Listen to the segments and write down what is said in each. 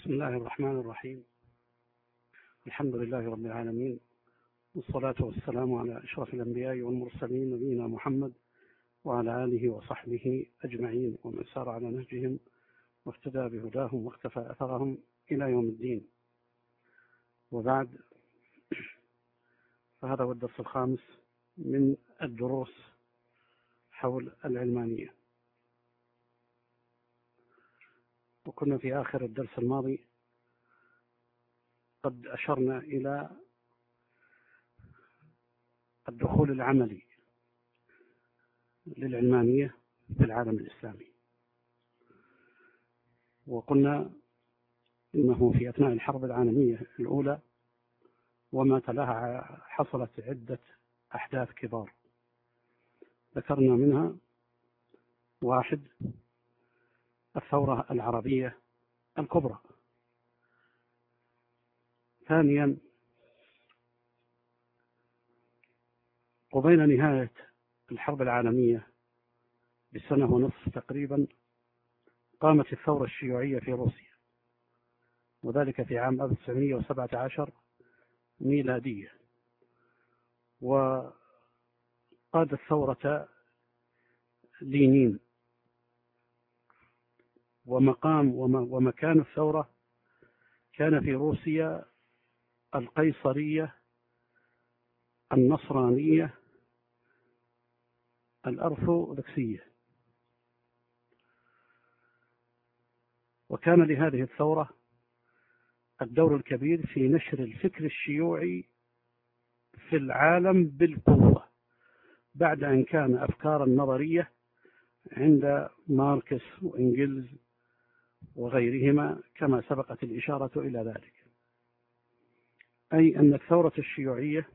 بسم الله الرحمن الرحيم. الحمد لله رب العالمين، والصلاة والسلام على أشرف الأنبياء والمرسلين نبينا محمد وعلى آله وصحبه أجمعين، ومن سار على نهجهم واهتدى بهداهم واختفى أثرهم إلى يوم الدين. وبعد، فهذا هو الدرس الخامس من الدروس حول العلمانية. وكنا في آخر الدرس الماضي قد أشرنا إلى الدخول العملي للعلمانية في العالم الإسلامي، وقلنا إنه في أثناء الحرب العالمية الأولى وما تلاها حصلت عدة أحداث كبار، ذكرنا منها: 1. الثورة العربية الكبرى. 2. قبيل نهاية الحرب العالمية بسنة ونصف تقريبا قامت الثورة الشيوعية في روسيا، وذلك في عام 1917 ميلادية، وقادت ثورة لينين، ومكان الثورة كان في روسيا القيصرية النصرانية الأرثوذكسية. وكان لهذه الثورة الدور الكبير في نشر الفكر الشيوعي في العالم بالقوة، بعد أن كان أفكارا نظرية عند ماركس وإنجلز وغيرهما كما سبقت الإشارة إلى ذلك، أي أن الثورة الشيوعية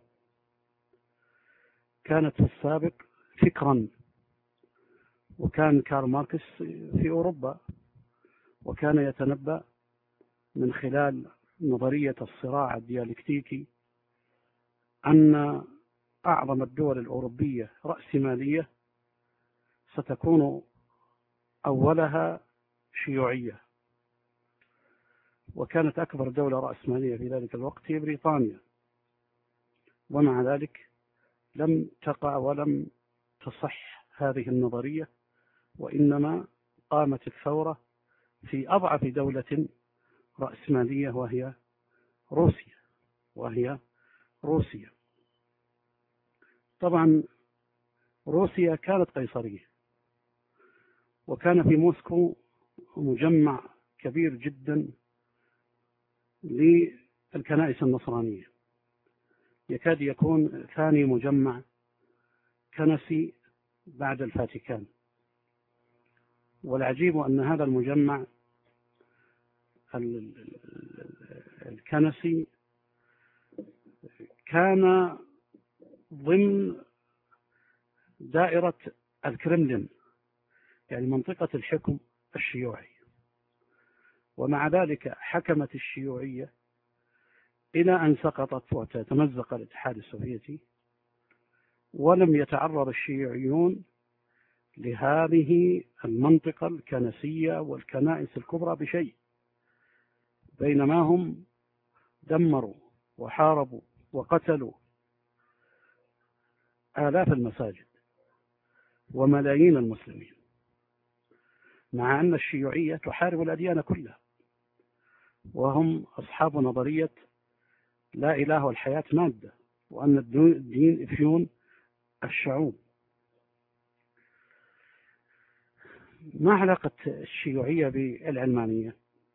كانت في السابق فكرا، وكان كارل ماركس في أوروبا، وكان يتنبأ من خلال نظرية الصراع الديالكتيكي أن أعظم الدول الأوروبية رأسمالية ستكون أولها شيوعية، وكانت أكبر دولة رأسمالية في ذلك الوقت هي بريطانيا، ومع ذلك لم تقع ولم تصح هذه النظرية، وإنما قامت الثورة في أضعف دولة رأسمالية وهي روسيا. طبعا روسيا كانت قيصرية، وكان في موسكو مجمع كبير جدا للكنائس النصرانية، يكاد يكون ثاني مجمع كنسي بعد الفاتيكان. والعجيب أن هذا المجمع الكنسي كان ضمن دائرة الكرملين، يعني منطقة الحكم الشيوعي، ومع ذلك حكمت الشيوعية إلى أن سقطت وتمزق الاتحاد السوفيتي، ولم يتعرض الشيوعيون لهذه المنطقة الكنسية والكنائس الكبرى بشيء، بينما هم دمروا وحاربوا وقتلوا آلاف المساجد وملايين المسلمين، مع أن الشيوعية تحارب الأديان كلها، وهم أصحاب نظرية لا إله والحياة مادة، وأن الدين إفيون الشعوب. ما علاقة الشيوعية بالعلمانية؟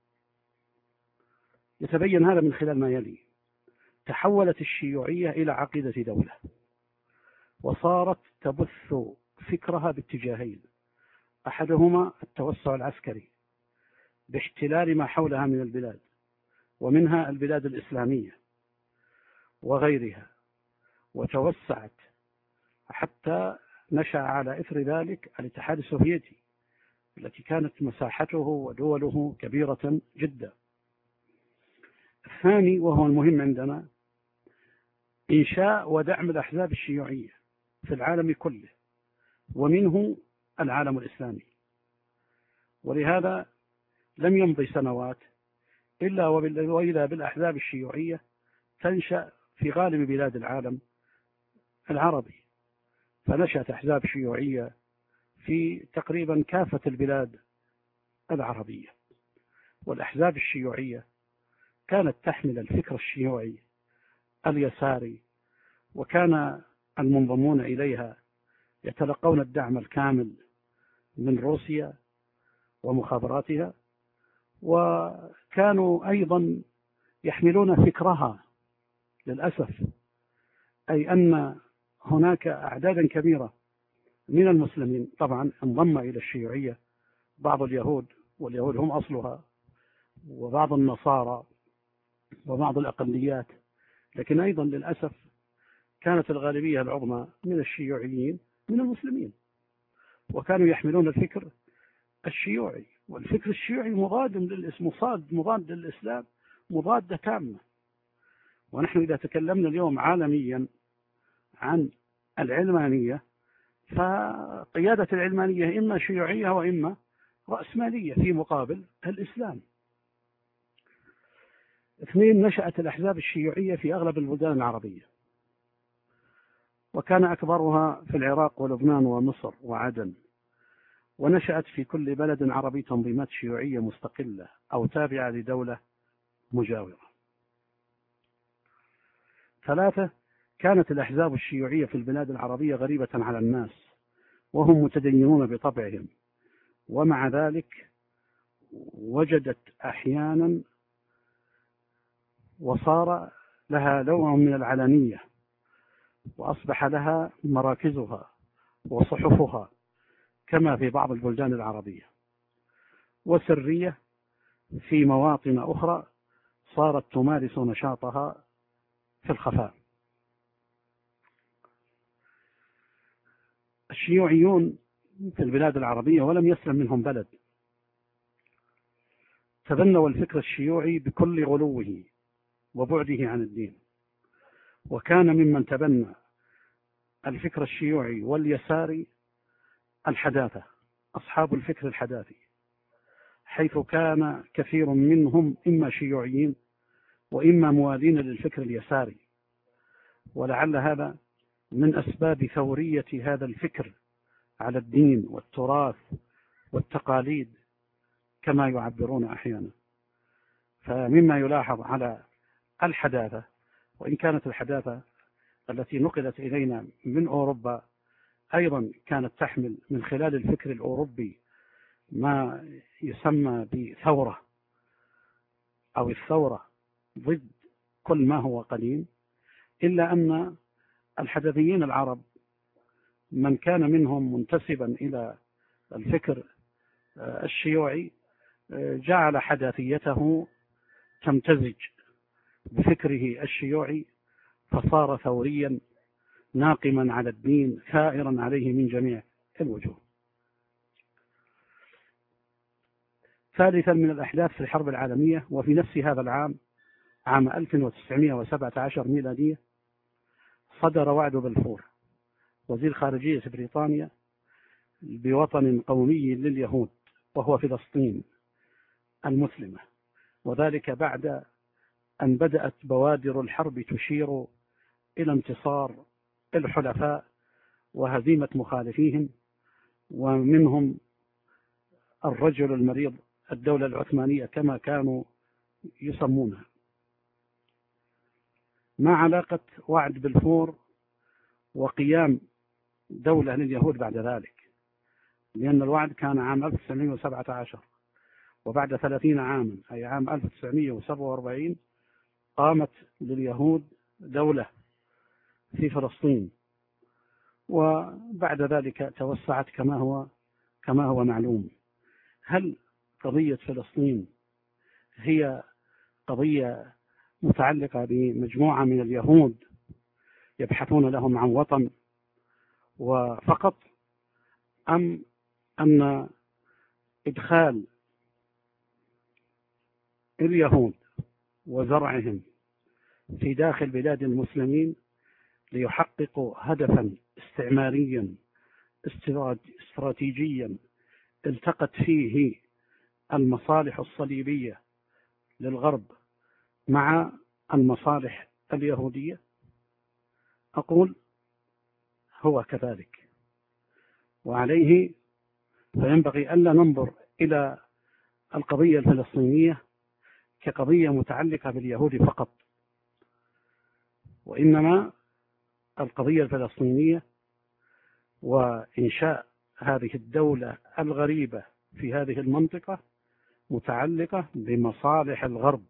يتبين هذا من خلال ما يلي: تحولت الشيوعية إلى عقيدة دولة، وصارت تبث فكرها باتجاهين: أحدهما التوسع العسكري باحتلال ما حولها من البلاد، ومنها البلاد الإسلامية وغيرها، وتوسعت حتى نشأ على إثر ذلك الاتحاد السوفيتي التي كانت مساحته ودوله كبيرة جدا. الثاني وهو المهم عندنا: إنشاء ودعم الأحزاب الشيوعية في العالم كله، ومنه العالم الإسلامي. ولهذا لم يمضي سنوات إلا وإذا بالأحزاب الشيوعية تنشأ في غالب بلاد العالم العربي. فنشأت أحزاب شيوعية في تقريبا كافة البلاد العربية، والأحزاب الشيوعية كانت تحمل الفكر الشيوعي اليساري، وكان المنضمون إليها يتلقون الدعم الكامل من روسيا ومخابراتها، وكانوا أيضا يحملون فكرها للأسف، أي أن هناك أعدادا كبيرة من المسلمين طبعا انضم إلى الشيوعية، بعض اليهود، واليهود هم أصلها، وبعض النصارى وبعض الأقليات، لكن أيضا للأسف كانت الغالبية العظمى من الشيوعيين من المسلمين، وكانوا يحملون الفكر الشيوعي. والفكر الشيوعي مضاد للإسلام، مضادة تامة. ونحن إذا تكلمنا اليوم عالميا عن العلمانية، فقيادة العلمانية إما شيوعية وإما رأسمالية في مقابل الإسلام. 2. نشأت الأحزاب الشيوعية في أغلب البلدان العربية، وكان أكبرها في العراق ولبنان ومصر وعدن، ونشأت في كل بلد عربي تنظيمات شيوعية مستقلة أو تابعة لدولة مجاورة. 3. كانت الأحزاب الشيوعية في البلاد العربية غريبة على الناس، وهم متدينون بطبعهم، ومع ذلك وجدت أحيانا وصار لها نوع من العلانية، وأصبح لها مراكزها وصحفها كما في بعض البلدان العربية، وسرية في مواطن أخرى صارت تمارس نشاطها في الخفاء. الشيوعيون في البلاد العربية ولم يسلم منهم بلد تبنوا الفكر الشيوعي بكل غلوه وبعده عن الدين، وكان ممن تبنى الفكر الشيوعي واليساري الحداثة، أصحاب الفكر الحداثي، حيث كان كثير منهم إما شيوعيين وإما موالين للفكر اليساري. ولعل هذا من أسباب ثورية هذا الفكر على الدين والتراث والتقاليد كما يعبرون أحيانا. فمما يلاحظ على الحداثة، وإن كانت الحداثة التي نقلت إلينا من أوروبا أيضا كانت تحمل من خلال الفكر الأوروبي ما يسمى بثورة أو الثورة ضد كل ما هو قديم، إلا أن الحداثيين العرب من كان منهم منتسبا إلى الفكر الشيوعي جعل حداثيته تمتزج بفكره الشيوعي، فصار ثوريا ناقما على الدين ثائرا عليه من جميع الوجوه. 3. من الأحداث في الحرب العالمية، وفي نفس هذا العام، عام 1917 ميلادية، صدر وعد بلفور وزير خارجية بريطانيا بوطن قومي لليهود وهو فلسطين المسلمة، وذلك بعد أن بدأت بوادر الحرب تشير إلى انتصار الحلفاء وهزيمة مخالفيهم، ومنهم الرجل المريض الدولة العثمانية كما كانوا يسمونها. ما علاقة وعد بلفور وقيام دولة لليهود بعد ذلك؟ لأن الوعد كان عام 1917، وبعد 30 عاما أي عام 1947 قامت لليهود دولة في فلسطين، وبعد ذلك توسعت كما هو معلوم. هل قضية فلسطين هي قضية متعلقة بمجموعة من اليهود يبحثون لهم عن وطن وفقط، أم أن إدخال اليهود وزرعهم في داخل بلاد المسلمين ليحققوا هدفا استعماريا استراتيجيا التقت فيه المصالح الصليبية للغرب مع المصالح اليهودية؟ أقول هو كذلك، وعليه فينبغي ألا ننظر إلى القضية الفلسطينية كقضية متعلقة باليهود فقط، وإنما القضية الفلسطينية وإنشاء هذه الدولة الغريبة في هذه المنطقة متعلقة بمصالح الغرب،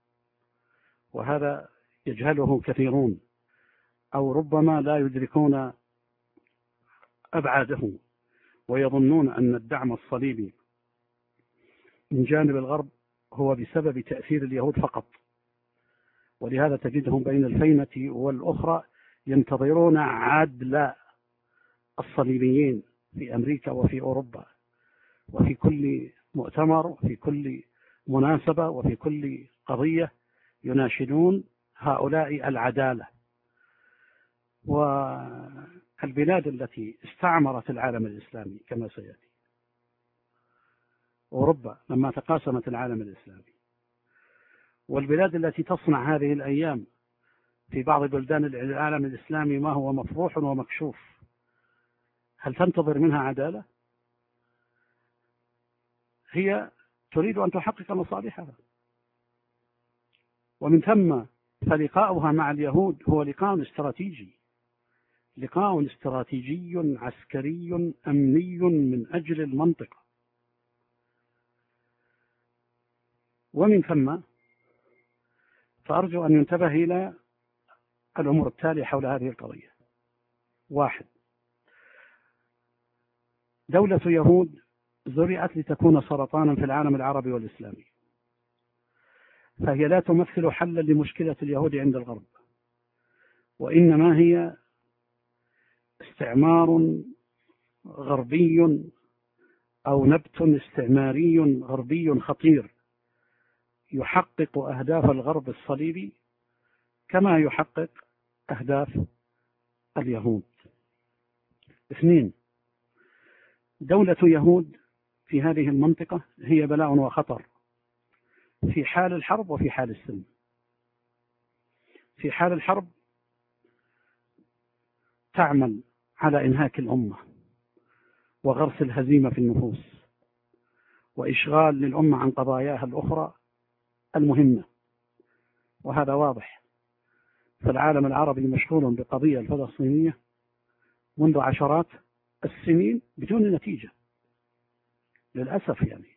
وهذا يجهله كثيرون أو ربما لا يدركون أبعاده، ويظنون أن الدعم الصليبي من جانب الغرب هو بسبب تأثير اليهود فقط، ولهذا تجدهم بين الفينة والأخرى ينتظرون عدل الصليبيين في أمريكا وفي أوروبا، وفي كل مؤتمر وفي كل مناسبة وفي كل قضية يناشدون هؤلاء العدالة. والبلاد التي استعمرت العالم الإسلامي كما سيأتي، أوروبا لما تقاسمت العالم الإسلامي، والبلاد التي تصنع هذه الأيام في بعض بلدان العالم الإسلامي ما هو مفروح ومكشوف، هل تنتظر منها عدالة؟ هي تريد أن تحقق مصالحها، ومن ثم فلقاؤها مع اليهود هو لقاء استراتيجي، لقاء استراتيجي عسكري أمني من أجل المنطقة. ومن ثم فأرجو أن ينتبه إلى الأمور التالية حول هذه القضية. 1. دولة يهود زرعت لتكون سرطانا في العالم العربي والإسلامي، فهي لا تمثل حلا لمشكلة اليهود عند الغرب، وإنما هي استعمار غربي أو نبت استعماري غربي خطير يحقق أهداف الغرب الصليبي كما يحقق أهداف اليهود. 2. دولة يهود في هذه المنطقة هي بلاء وخطر في حال الحرب وفي حال السلم. في حال الحرب تعمل على إنهاك الأمة وغرس الهزيمة في النفوس وإشغال للأمة عن قضاياها الأخرى المهمة، وهذا واضح. فالعالم العربي مشغول بقضية الفلسطينية منذ عشرات السنين بدون نتيجة للأسف. يعني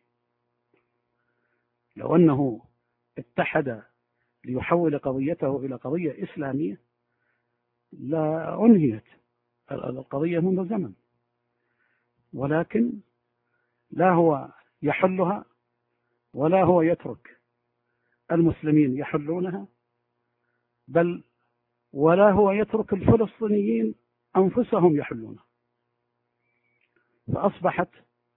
لو أنه اتحد ليحول قضيته إلى قضية إسلامية لا أنهيت القضية منذ زمن، ولكن لا هو يحلها ولا هو يترك المسلمين يحلونها، بل ولا هو يترك الفلسطينيين أنفسهم يحلونها. فأصبحت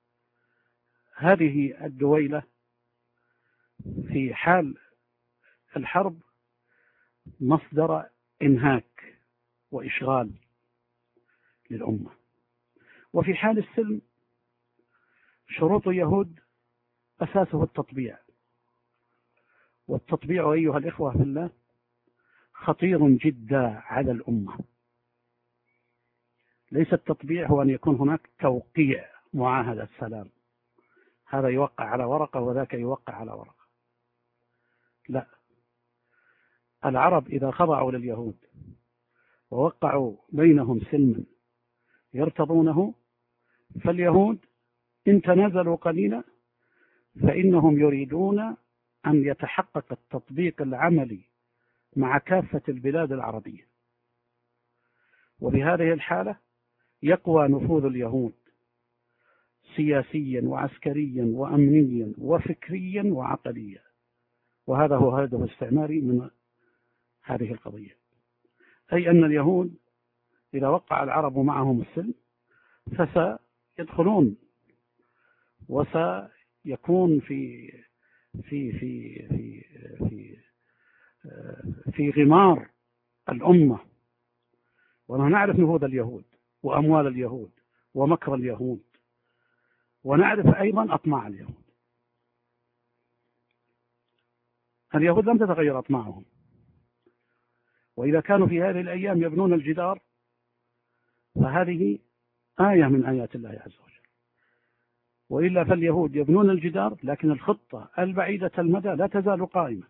هذه الدويلة في حال الحرب مصدر إنهاك وإشغال للأمة، وفي حال السلم شروط يهود أساسه التطبيع، والتطبيع أيها الإخوة في الله خطير جدا على الأمة. ليس التطبيع هو أن يكون هناك توقيع معاهدة سلام، هذا يوقع على ورقة وذاك يوقع على ورقة، لا. العرب إذا خضعوا لليهود ووقعوا بينهم سلما يرتضونه، فاليهود إن تنازلوا قليلا فإنهم يريدون أن يتحقق التطبيق العملي مع كافة البلاد العربية، وبهذه الحالة يقوى نفوذ اليهود سياسيا وعسكريا وأمنيا وفكريا وعقليا، وهذا هو هدف استعماري من هذه القضية. أي أن اليهود إذا وقع العرب معهم السلم فسيدخلون وسيكون في في في في في في غمار الأمة. ونحن نعرف نفوذ اليهود وأموال اليهود ومكر اليهود، ونعرف أيضا أطماع اليهود. اليهود لم تتغير أطماعهم، وإذا كانوا في هذه الأيام يبنون الجدار فهذه آية من آيات الله عز وجل، وإلا فاليهود يبنون الجدار لكن الخطة البعيدة المدى لا تزال قائمة،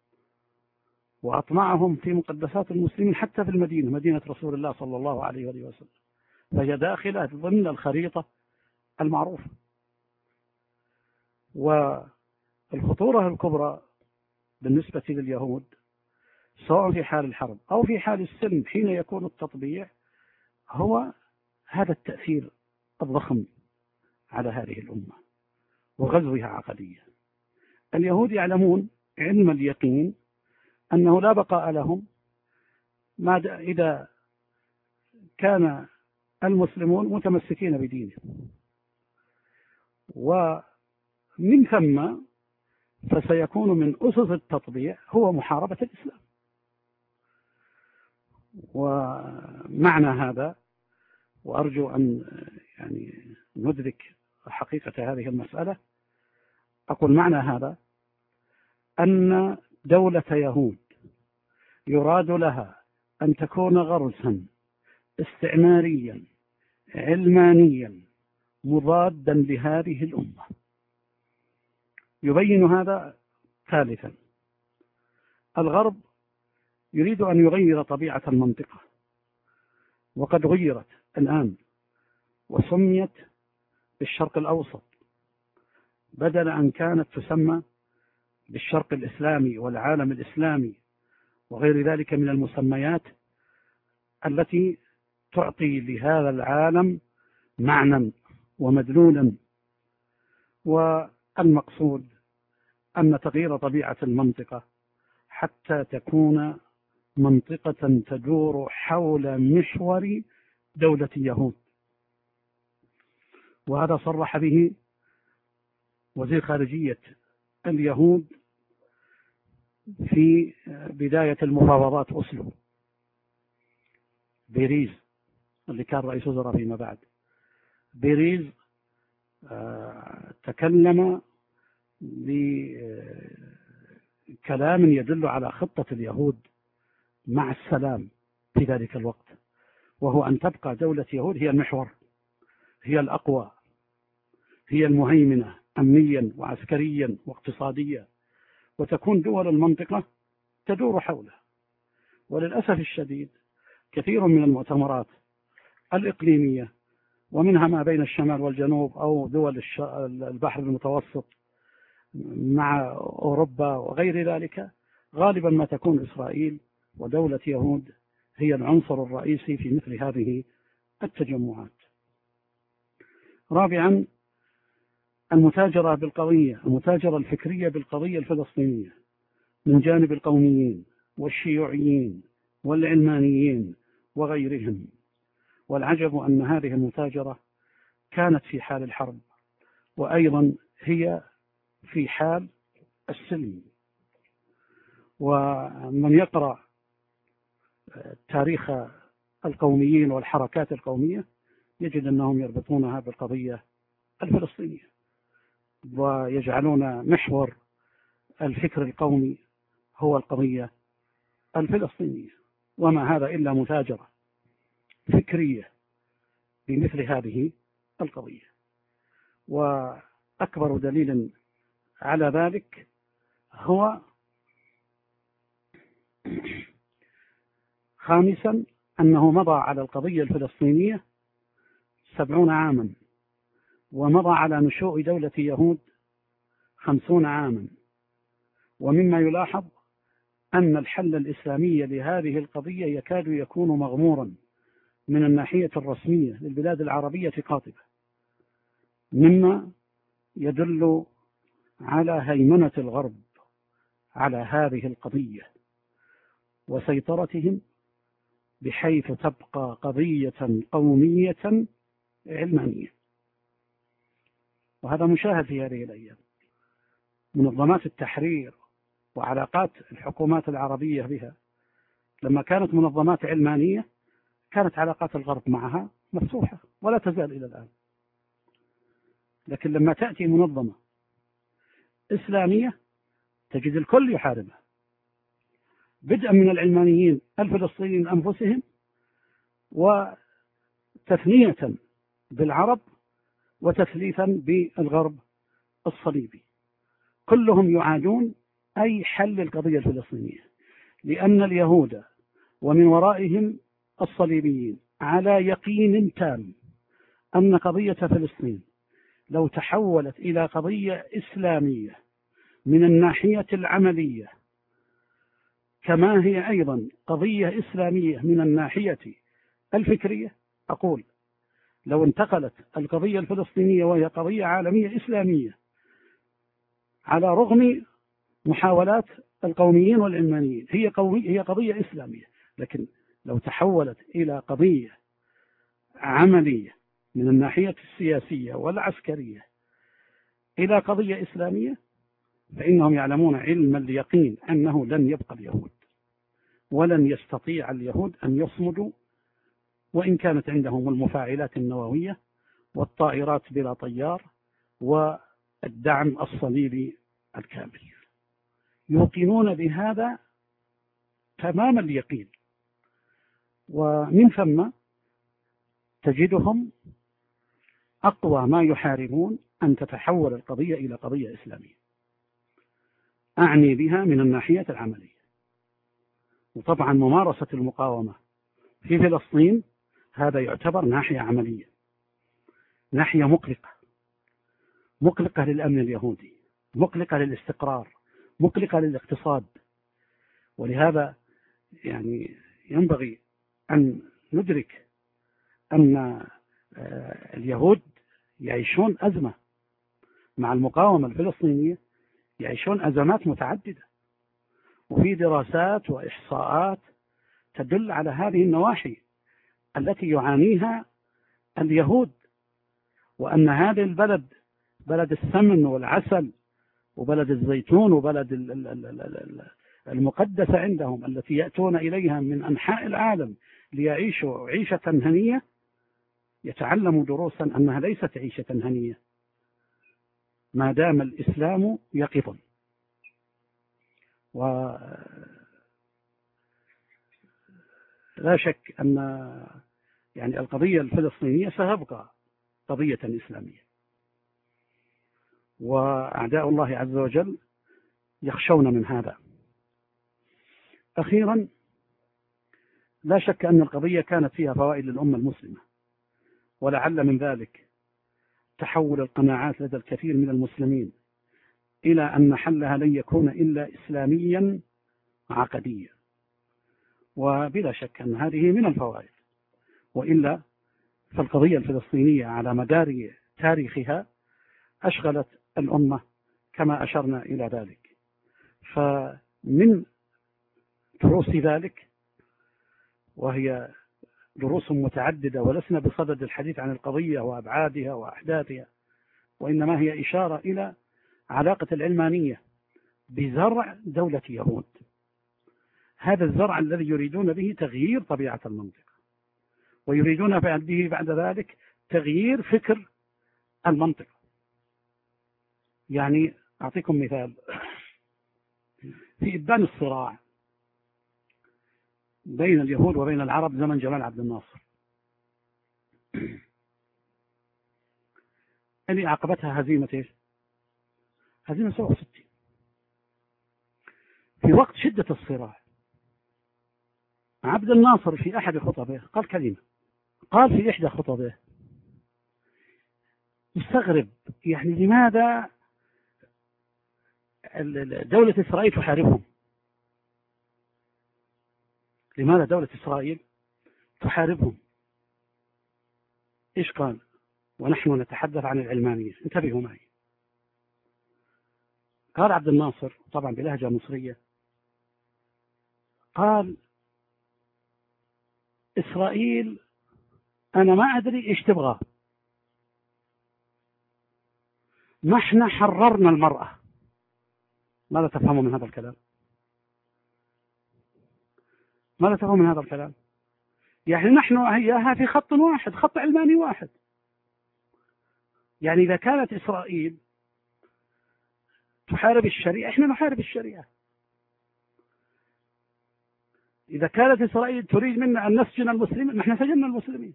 وأطمعهم في مقدسات المسلمين حتى في المدينة، مدينة رسول الله صلى الله عليه وسلم، فهي داخلة ضمن الخريطة المعروفة. والخطورة الكبرى بالنسبة لليهود سواء في حال الحرب أو في حال السلم حين يكون التطبيع هو هذا التأثير الضخم على هذه الأمة وغزوها عقديا. اليهود يعلمون علم اليقين أنه لا بقاء لهم إذا كان المسلمون متمسكين بدينهم، ومن ثم فسيكون من أسس التطبيع هو محاربة الإسلام. ومعنى هذا، وأرجو أن ندرك حقيقة هذه المسألة، أقول معنى هذا أن دولة يهود يراد لها أن تكون غرسا استعماريا علمانيا مضادا لهذه الأمة. يبين هذا ثالثا، الغرب يريد أن يغير طبيعة المنطقة، وقد غيرت الآن وسميت بالشرق الأوسط بدل أن كانت تسمى بالشرق الإسلامي والعالم الإسلامي وغير ذلك من المسميات التي تعطي لهذا العالم معنى ومدلولا. والمقصود أن تغيير طبيعة المنطقة حتى تكون منطقة تدور حول محور دولة يهود، وهذا صرح به وزير خارجية اليهود في بداية المفاوضات أوسلو. بيريز اللي كان رئيس وزراء فيما بعد، بيريز تكلم بكلام يدل على خطة اليهود مع السلام في ذلك الوقت، وهو أن تبقى دولة يهود هي المحور، هي الأقوى، هي المهيمنة أمنيا وعسكريا واقتصاديا، وتكون دول المنطقة تدور حولها. وللأسف الشديد كثير من المؤتمرات الإقليمية، ومنها ما بين الشمال والجنوب أو دول البحر المتوسط مع أوروبا وغير ذلك، غالبا ما تكون إسرائيل ودولة يهود هي العنصر الرئيسي في مثل هذه التجمعات. رابعا، المتاجرة بالقضية، المتاجرة الفكرية بالقضية الفلسطينية من جانب القوميين والشيوعيين والعلمانيين وغيرهم. والعجب أن هذه المتاجرة كانت في حال الحرب، وأيضا هي في حال السلم. ومن يقرأ تاريخ القوميين والحركات القومية يجد أنهم يربطونها بالقضية الفلسطينية، ويجعلون محور الفكر القومي هو القضية الفلسطينية، وما هذا إلا متاجرة فكرية بمثل هذه القضية. وأكبر دليل على ذلك هو خامسا أنه مضى على القضية الفلسطينية 70 عاما، ومضى على نشوء دولة يهود 50 عاما. ومما يلاحظ أن الحل الإسلامي لهذه القضية يكاد يكون مغمورا من الناحية الرسمية للبلاد العربية قاطبة، مما يدل على هيمنة الغرب على هذه القضية وسيطرتهم، بحيث تبقى قضية قومية علمانية. وهذا مشاهد في هذه الأيام. منظمات التحرير وعلاقات الحكومات العربية بها لما كانت منظمات علمانية كانت علاقات الغرب معها مفتوحة ولا تزال إلى الآن. لكن لما تأتي منظمة إسلامية تجد الكل يحاربها، بدءا من العلمانيين الفلسطينيين أنفسهم، وتثنية بالعرب، وتثليثا بالغرب الصليبي. كلهم يعادون أي حل القضية الفلسطينية، لأن اليهود ومن ورائهم الصليبيين على يقين تام أن قضية فلسطين لو تحولت إلى قضية إسلامية من الناحية العملية، كما هي أيضا قضية إسلامية من الناحية الفكرية، أقول لو انتقلت القضية الفلسطينية وهي قضية عالمية إسلامية على رغم محاولات القوميين والعلمانيين، هي قضية إسلامية، لكن لو تحولت إلى قضية عملية من الناحية السياسية والعسكرية إلى قضية إسلامية، فإنهم يعلمون علم اليقين أنه لن يبقى اليهود، ولن يستطيع اليهود أن يصمدوا، وإن كانت عندهم المفاعلات النووية والطائرات بلا طيار والدعم الصليبي الكامل. يوقنون بهذا تمام اليقين، ومن ثم تجدهم أقوى ما يحاربون أن تتحول القضية إلى قضية إسلامية، أعني بها من الناحية العملية. وطبعا ممارسة المقاومة في فلسطين هذا يعتبر ناحية عملية، ناحية مقلقة للأمن اليهودي، مقلقة للاستقرار، مقلقة للاقتصاد. ولهذا يعني ينبغي أن ندرك أن اليهود يعيشون أزمة مع المقاومة الفلسطينية، يعيشون أزمات متعددة، وفي دراسات وإحصاءات تدل على هذه النواحي التي يعانيها اليهود، وأن هذا البلد بلد السمن والعسل وبلد الزيتون وبلد المقدسة عندهم، التي يأتون إليها من أنحاء العالم ليعيشوا عيشة هنية، يتعلموا دروسا أنها ليست عيشة هنية ما دام الإسلام يقظ. ولا شك أن يعني القضية الفلسطينية ستبقى قضية إسلامية، وأعداء الله عز وجل يخشون من هذا. أخيرا، لا شك أن القضية كانت فيها فوائد للأمة المسلمة، ولعل من ذلك تحول القناعات لدى الكثير من المسلمين إلى أن حلها لن يكون إلا إسلاميا عقديا، وبلا شك أن هذه من الفوائد، وإلا فالقضية الفلسطينية على مدار تاريخها أشغلت الأمة كما أشرنا إلى ذلك. فمن دروس ذلك، وهي دروس متعددة ولسنا بصدد الحديث عن القضية وأبعادها وأحداثها، وإنما هي إشارة إلى علاقة العلمانية بزرع دولة يهود، هذا الزرع الذي يريدون به تغيير طبيعة المنطقة، ويريدون به بعد ذلك تغيير فكر المنطقة. يعني أعطيكم مثال، في إبان الصراع بين اليهود وبين العرب زمن جمال عبد الناصر اللي عقبتها هزيمة هزيمة 67. في وقت شدة الصراع عبد الناصر في أحد خطبه قال كلمة، قال في إحدى خطبه مستغرب، يعني لماذا دولة إسرائيل تحاربهم؟ لماذا دولة إسرائيل تحاربهم؟ إيش قال؟ ونحن نتحدث عن العلمانية، انتبهوا معي. قال عبد الناصر طبعا بلهجة مصرية، قال إسرائيل أنا ما أدري إيش تبغى، ما احنا حررنا المرأة. ماذا تفهموا من هذا الكلام؟ ماذا تفهموا من هذا الكلام؟ يعني نحن إياها في خط واحد، خط علماني واحد. يعني إذا كانت إسرائيل تحارب الشريعة، إحنا نحارب الشريعة. إذا كانت إسرائيل تريد منا أن نسجن المسلمين، نحن سجننا المسلمين.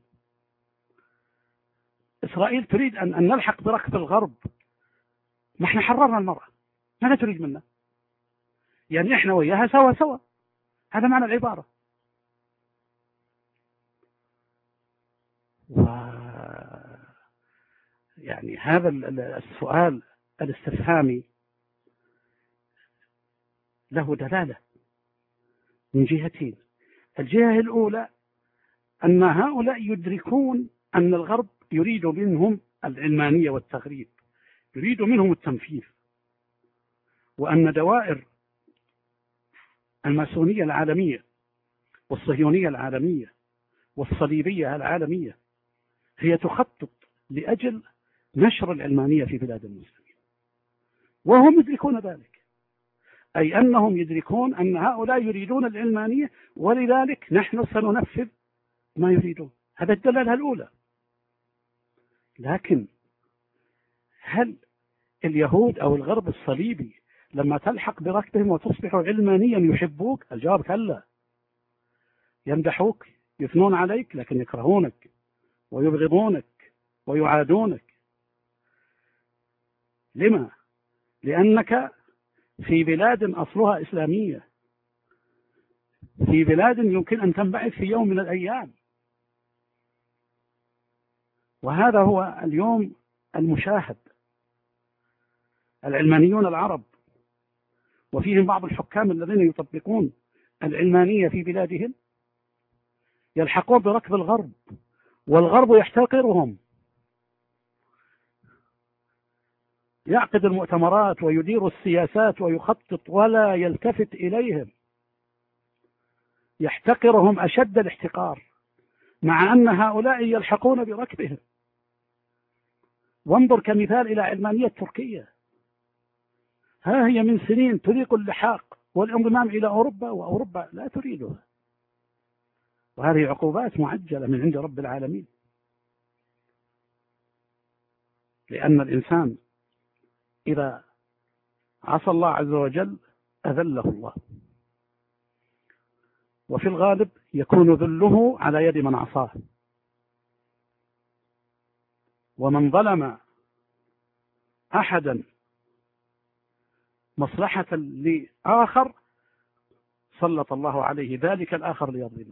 إسرائيل تريد أن نلحق بركب الغرب، نحن حررنا المرأة، ماذا تريد منا؟ يعني إحنا وياها سوا سوا، هذا معنى العبارة. يعني هذا السؤال الاستفهامي له دلالة من جهتين. الجهة الأولى أن هؤلاء يدركون أن الغرب يريد منهم العلمانية والتغريب، يريد منهم التنفيذ، وأن دوائر الماسونية العالمية والصهيونية العالمية والصليبية العالمية هي تخطط لأجل نشر العلمانية في بلاد المسلمين، وهم يدركون ذلك، أي أنهم يدركون أن هؤلاء يريدون العلمانية، ولذلك نحن سننفذ ما يريدون. هذا الدلالة الأولى. لكن هل اليهود أو الغرب الصليبي لما تلحق بركبهم وتصبح علمانيا يحبوك؟ الجواب كلا، يمدحوك يثنون عليك، لكن يكرهونك ويبغضونك ويعادونك. لما؟ لأنك في بلاد أصلها إسلامية، في بلاد يمكن أن تنبعث في يوم من الأيام. وهذا هو اليوم المشاهد. العلمانيون العرب وفيهم بعض الحكام الذين يطبقون العلمانية في بلادهم يلحقون بركب الغرب، والغرب يحتقرهم، يعقد المؤتمرات ويدير السياسات ويخطط ولا يلتفت إليهم، يحتقرهم أشد الاحتقار، مع أن هؤلاء يلحقون بركبهم. وانظر كمثال إلى علمانية تركيا، ها هي من سنين تريق اللحاق والانضمام إلى أوروبا، وأوروبا لا تريدها، وهذه عقوبات معجلة من عند رب العالمين، لأن الإنسان إذا عصى الله عز وجل أذله الله، وفي الغالب يكون ذله على يد من عصاه. ومن ظلم أحدا مصلحة لآخر سلط الله عليه ذلك الآخر ليظلمه،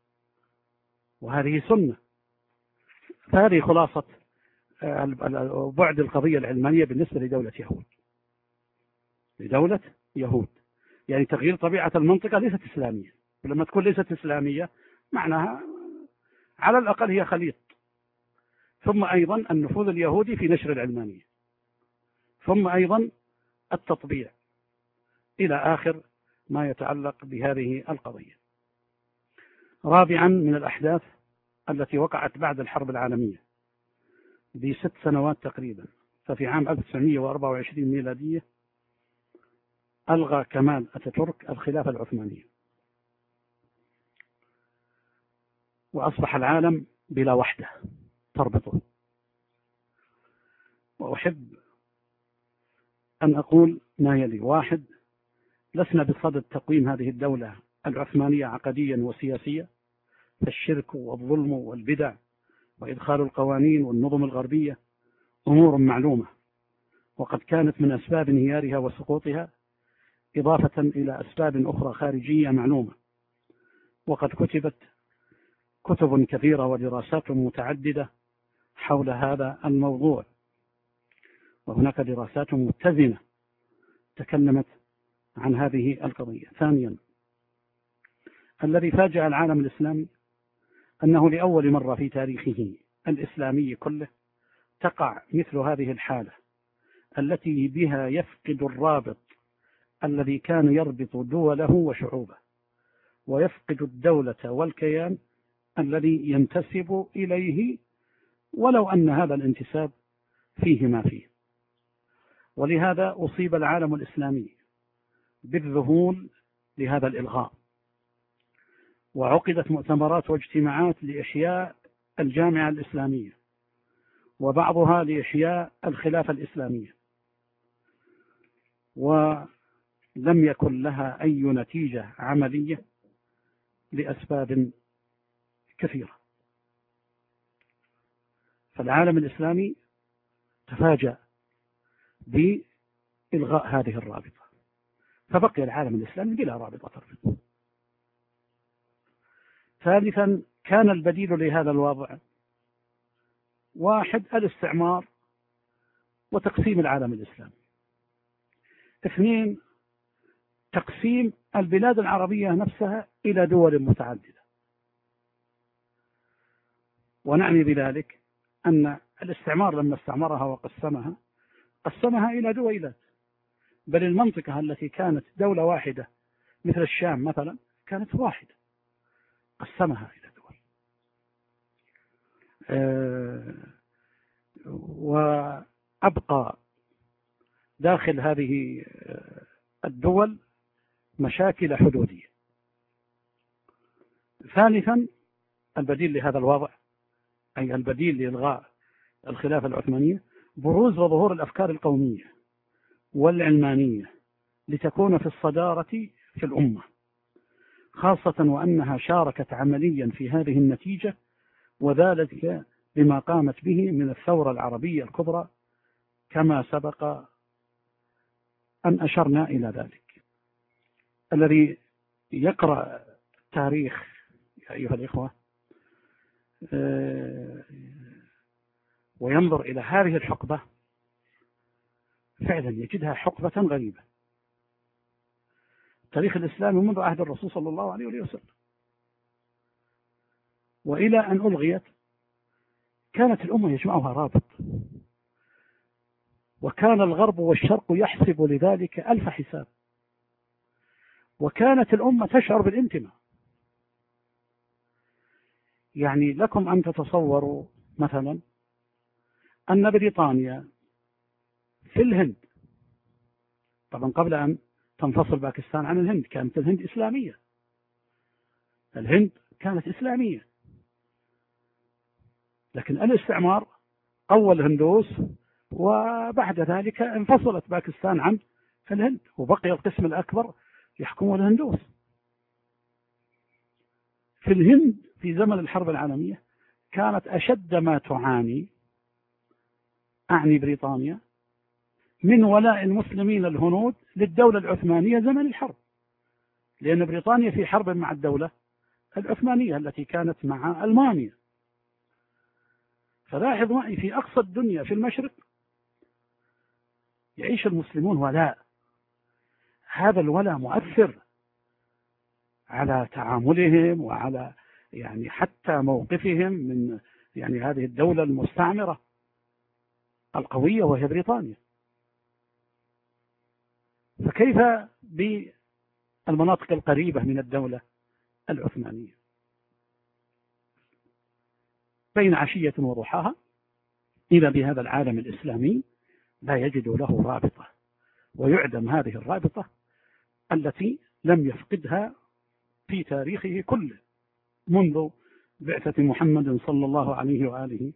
وهذه سنة. هذه خلاصة بعد القضية العلمانية بالنسبة لدولة يهود. لدولة يهود يعني تغيير طبيعة المنطقة ليست إسلامية، ولما تكون ليست إسلامية معناها على الأقل هي خليط. ثم أيضا النفوذ اليهودي في نشر العلمانية، ثم أيضا التطبيع، إلى آخر ما يتعلق بهذه القضية. رابعا، من الأحداث التي وقعت بعد الحرب العالمية ب6 سنوات تقريبا، ففي عام 1924 ميلادية ألغى كمال أتاتورك الخلافة العثمانية، وأصبح العالم بلا وحدة تربطه. وأحب أن أقول ما يلي: 1، لسنا بصدد تقويم هذه الدولة العثمانية عقديا وسياسيا، فالشرك والظلم والبدع وإدخال القوانين والنظم الغربية أمور معلومة، وقد كانت من أسباب انهيارها وسقوطها، إضافة إلى أسباب أخرى خارجية معلومة. وقد كتبت كتب كثيرة ودراسات متعددة حول هذا الموضوع، وهناك دراسات متزنة تكلمت عن هذه القضية. 2، الذي فاجأ العالم الإسلامي أنه لأول مرة في تاريخه الإسلامي كله تقع مثل هذه الحالة التي بها يفقد الرابط الذي كان يربط دوله وشعوبه، ويفقد الدولة والكيان الذي ينتسب إليه، ولو أن هذا الانتساب فيه ما فيه. ولهذا أصيب العالم الإسلامي بالذهول لهذا الإلغاء، وعقدت مؤتمرات واجتماعات لإحياء الجامعة الإسلامية، وبعضها لإحياء الخلافة الإسلامية. ولم يكن لها أي نتيجة عملية لأسباب كثيرة. فالعالم الإسلامي تفاجأ بإلغاء هذه الرابطة، فبقي العالم الإسلامي بلا رابطة تربط. ثالثا، كان البديل لهذا الوضع: واحد، الاستعمار وتقسيم العالم الإسلامي. اثنين، تقسيم البلاد العربية نفسها إلى دول متعددة. ونعني بذلك أن الاستعمار لما استعمرها وقسمها قسمها إلى دويلات، بل المنطقة التي كانت دولة واحدة مثل الشام مثلا كانت واحدة، قسمها إلى دول. وأبقى داخل هذه الدول مشاكل حدودية. ثالثا، البديل لهذا الوضع، أي البديل لإلغاء الخلافة العثمانية، بروز وظهور الأفكار القومية والعلمانية لتكون في الصدارة في الأمة، خاصة وأنها شاركت عمليا في هذه النتيجة، وذلك بما قامت به من الثورة العربية الكبرى كما سبق أن أشرنا إلى ذلك. الذي يقرأ التاريخ يا أيها الإخوة وينظر إلى هذه الحقبة فعلا يجدها حقبة غريبة. التاريخ الإسلامي منذ عهد الرسول صلى الله عليه وسلم وإلى أن ألغيت كانت الأمة يجمعها رابط، وكان الغرب والشرق يحسب لذلك ألف حساب، وكانت الأمة تشعر بالانتماء. يعني لكم أن تتصوروا مثلا أن بريطانيا في الهند، طبعا قبل أن تنفصل باكستان عن الهند كانت الهند إسلامية، الهند كانت إسلامية، لكن الاستعمار قوى الهندوس، وبعد ذلك انفصلت باكستان عن الهند، وبقي القسم الأكبر يحكمه الهندوس. في الهند في زمن الحرب العالمية كانت أشد ما تعاني، أعني بريطانيا، من ولاء المسلمين الهنود للدولة العثمانية زمن الحرب، لأن بريطانيا في حرب مع الدولة العثمانية التي كانت مع ألمانيا. فلاحظ معي في أقصى الدنيا في المشرق يعيش المسلمون ولاء، هذا الولاء مؤثر على تعاملهم وعلى يعني حتى موقفهم من يعني هذه الدولة المستعمرة القوية وهي بريطانيا. فكيف بالمناطق القريبة من الدولة العثمانية؟ بين عشية وضحاها إذا بهذا العالم الإسلامي لا يجد له رابطة، ويعدم هذه الرابطة التي لم يفقدها في تاريخه كله منذ بعثة محمد صلى الله عليه وآله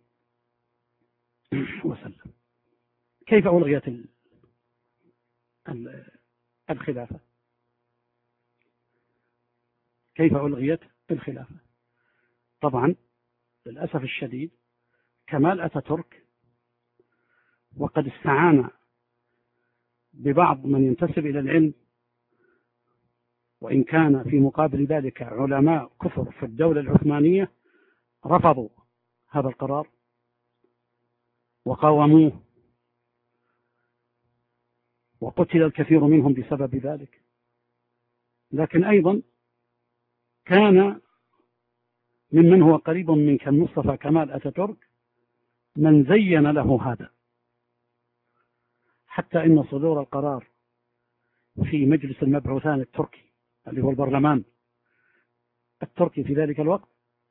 وسلم. كيف ألغيت الخلافة؟ كيف ألغيت الخلافة؟ طبعا للأسف الشديد كمال أتاتورك، وقد استعان ببعض من ينتسب إلى العلم، وإن كان في مقابل ذلك علماء كثر في الدولة العثمانية رفضوا هذا القرار وقاوموه، وقتل الكثير منهم بسبب ذلك. لكن أيضا كان ممن هو قريب من كالمصطفى كمال أتاتورك من زين له هذا، حتى إن صدور القرار في مجلس المبعوثان التركي اللي هو البرلمان التركي في ذلك الوقت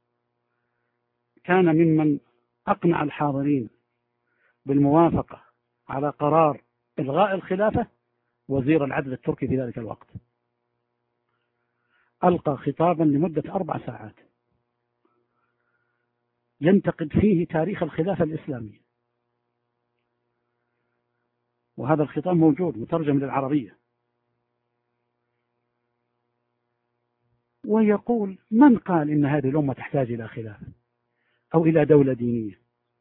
كان ممن أقنع الحاضرين بالموافقة على قرار إلغاء الخلافة وزير العدل التركي في ذلك الوقت. ألقى خطابا لمدة 4 ساعات ينتقد فيه تاريخ الخلافة الإسلامية، وهذا الخطاب موجود مترجم للعربية. ويقول: من قال إن هذه الأمة تحتاج إلى خلافة أو إلى دولة دينية؟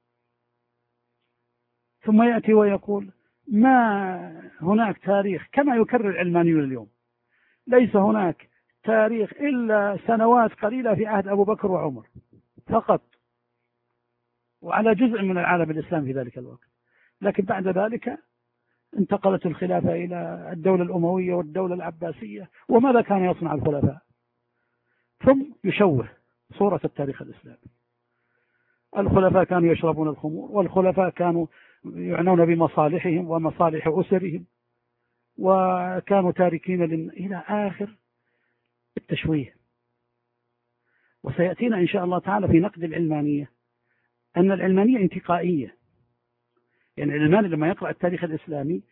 ثم يأتي ويقول: ما هناك تاريخ، كما يكرر العلمانيون اليوم، ليس هناك تاريخ إلا سنوات قليلة في عهد أبو بكر وعمر فقط، وعلى جزء من العالم الإسلامي في ذلك الوقت، لكن بعد ذلك انتقلت الخلافة إلى الدولة الأموية والدولة العباسية. وماذا كان يصنع الخلفاء؟ ثم يشوه صورة التاريخ الإسلامي. الخلفاء كانوا يشربون الخمور، والخلفاء كانوا يعنون بمصالحهم ومصالح أسرهم، وكانوا تاركين إلى آخر التشويه. وسيأتينا إن شاء الله تعالى في نقد العلمانية أن العلمانية انتقائية. يعني العلماني لما يقرأ التاريخ الإسلامي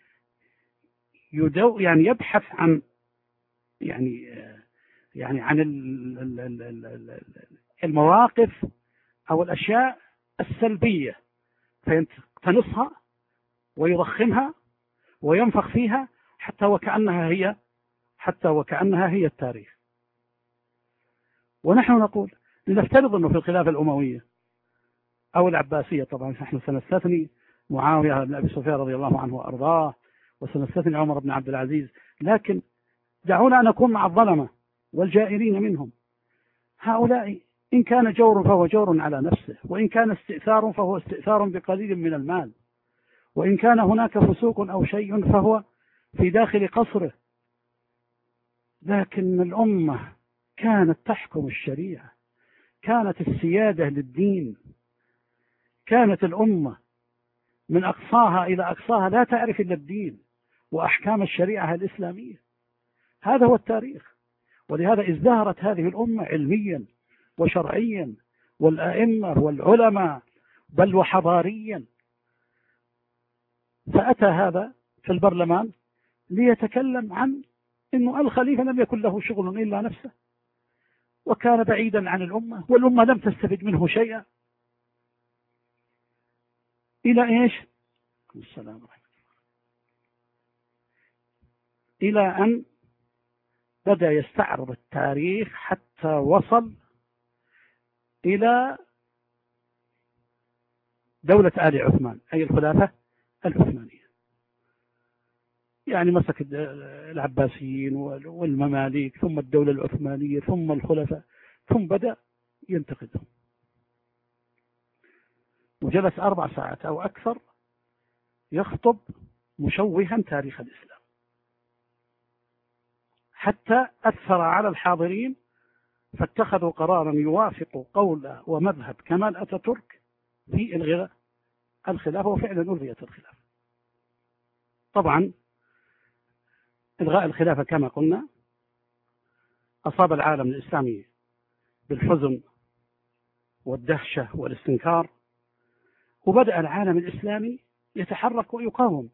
يعني يبحث عن عن المواقف أو الأشياء السلبية فيقتنصها ويضخمها وينفخ فيها حتى وكأنها هي التاريخ. ونحن نقول لنفترض أنه في الخلافة الأموية أو العباسية، طبعا نحن سنستثني معاوية بن أبي سفيان رضي الله عنه وأرضاه، وسنستثني عمر بن عبد العزيز، لكن دعونا أن نكون مع الظلمة والجائرين منهم. هؤلاء إن كان جور فهو جور على نفسه، وإن كان استئثار فهو استئثار بقليل من المال، وإن كان هناك فسوق أو شيء فهو في داخل قصره. لكن الأمة كانت تحكم الشريعة، كانت السيادة للدين، كانت الأمة من أقصاها إلى أقصاها لا تعرف إلا الدين وأحكام الشريعة الإسلامية. هذا هو التاريخ. ولهذا ازدهرت هذه الأمة علميا وشرعيا، والأئمة والعلماء، بل وحضاريا. فأتى هذا في البرلمان ليتكلم عن أنه الخليفة لم يكن له شغل إلا نفسه، وكان بعيدا عن الأمة، والأمة لم تستفد منه شيئا. إلى إيش؟ السلام عليكم. إلى أن بدأ يستعرض التاريخ حتى وصل إلى دولة آل عثمان، أي الخلافة العثمانية. يعني مسك العباسيين والمماليك، ثم الدولة العثمانية، ثم الخلفاء، ثم بدأ ينتقدهم. وجلس 4 ساعات أو أكثر يخطب مشوها تاريخ الإسلام، حتى أثر على الحاضرين فاتخذوا قرارا يوافق قول ومذهب كمال أتاتورك في إلغاء الخلافة، وفعلا ألغيت الخلافة. طبعا إلغاء الخلافة كما قلنا أصاب العالم الإسلامي بالحزن والدهشة والاستنكار، وبدأ العالم الإسلامي يتحرك ويقاوم.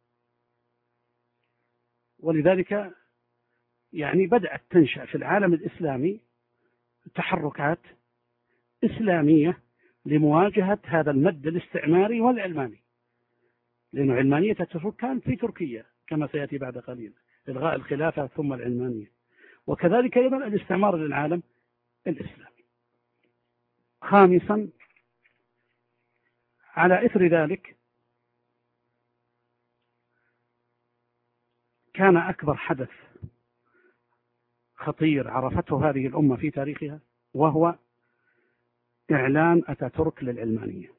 ولذلك يعني بدأت تنشأ في العالم الإسلامي تحركات إسلامية لمواجهة هذا المد الاستعماري والعلماني، لأن علمانية أتاتورك كانت في تركيا كما سيأتي بعد قليل، إلغاء الخلافة ثم العلمانية، وكذلك أيضا الاستعمار للعالم الإسلامي. خامسا، على إثر ذلك كان أكبر حدث خطير عرفته هذه الأمة في تاريخها، وهو إعلان أتاتورك للعلمانية.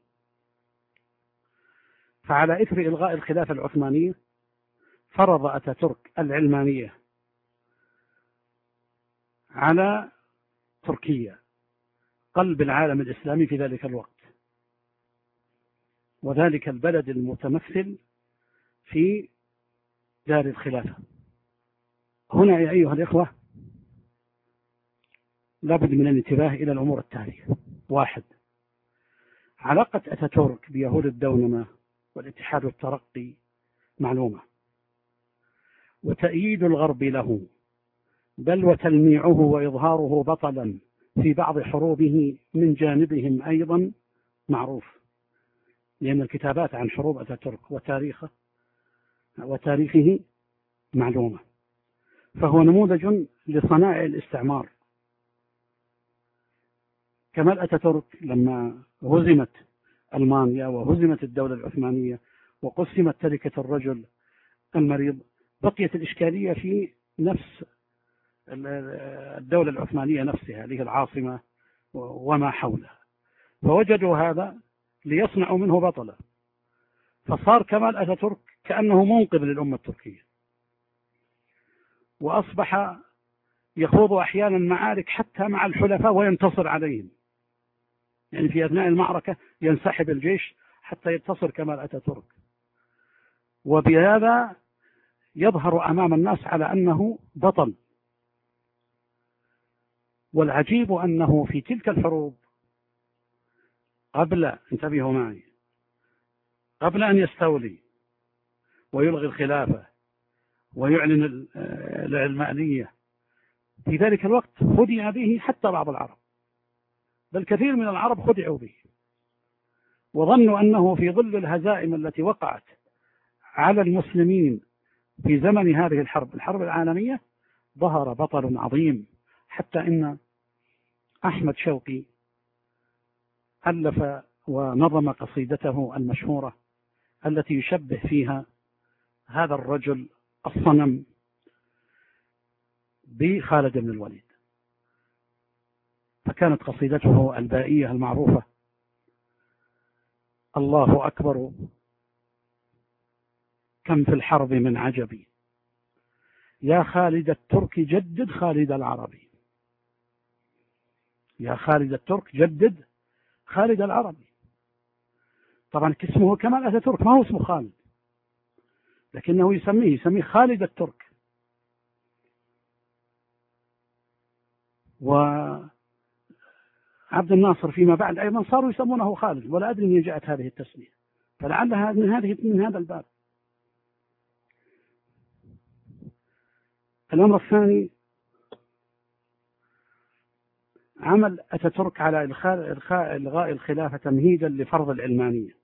فعلى إثر إلغاء الخلافة العثمانية فرض أتاتورك العلمانية على تركيا، قلب العالم الإسلامي في ذلك الوقت، وذلك البلد المتمثل في دار الخلافة. هنا يا أيها الإخوة لابد من الانتباه إلى الأمور التالية. 1. علاقة أتاتورك بيهود الدونمة والاتحاد والترقي معلومة، وتأييد الغرب له، بل وتلميعه وإظهاره بطلا في بعض حروبه من جانبهم أيضا معروف، لأن الكتابات عن حروب أتاتورك وتاريخه وتاريخه معلومة، فهو نموذج لصنائع الاستعمار. كمال أتاتورك لما هزمت ألمانيا وهزمت الدولة العثمانية وقسمت تركة الرجل المريض، بقيت الإشكالية في نفس الدولة العثمانية نفسها، هذه العاصمة وما حولها، فوجدوا هذا ليصنعوا منه بطلا، فصار كمال أتاتورك كأنه منقذ للأمة التركية، وأصبح يخوض أحيانا معارك حتى مع الحلفاء وينتصر عليهم، يعني في أثناء المعركة ينسحب الجيش حتى ينتصر كمال أتاتورك، وبهذا يظهر أمام الناس على أنه بطل. والعجيب أنه في تلك الحروب انتبهوا معي، قبل أن يستولي ويلغي الخلافة ويعلن العلمانية، في ذلك الوقت خدع به حتى بعض العرب، بل كثير من العرب خدعوا به وظنوا أنه في ظل الهزائم التي وقعت على المسلمين في زمن هذه الحرب العالمية ظهر بطل عظيم، حتى إن أحمد شوقي ألف ونظم قصيدته المشهورة التي يشبه فيها هذا الرجل الصنم بخالد بن الوليد، فكانت قصيدته البائية المعروفة: الله أكبر كم في الحرب من عجب، يا خالد الترك جدد خالد العربي، يا خالد الترك جدد خالد العربي. طبعا اسمه كمال أتاتورك، ما هو اسمه خالد، لكنه يسميه خالد الترك. وعبد الناصر فيما بعد أيضا صاروا يسمونه خالد، ولا أدري من جاءت هذه التسمية، فلعلها من هذا الباب. الأمر الثاني، عمل أتاتورك على إلغاء الخلافة تمهيدا لفرض العلمانية،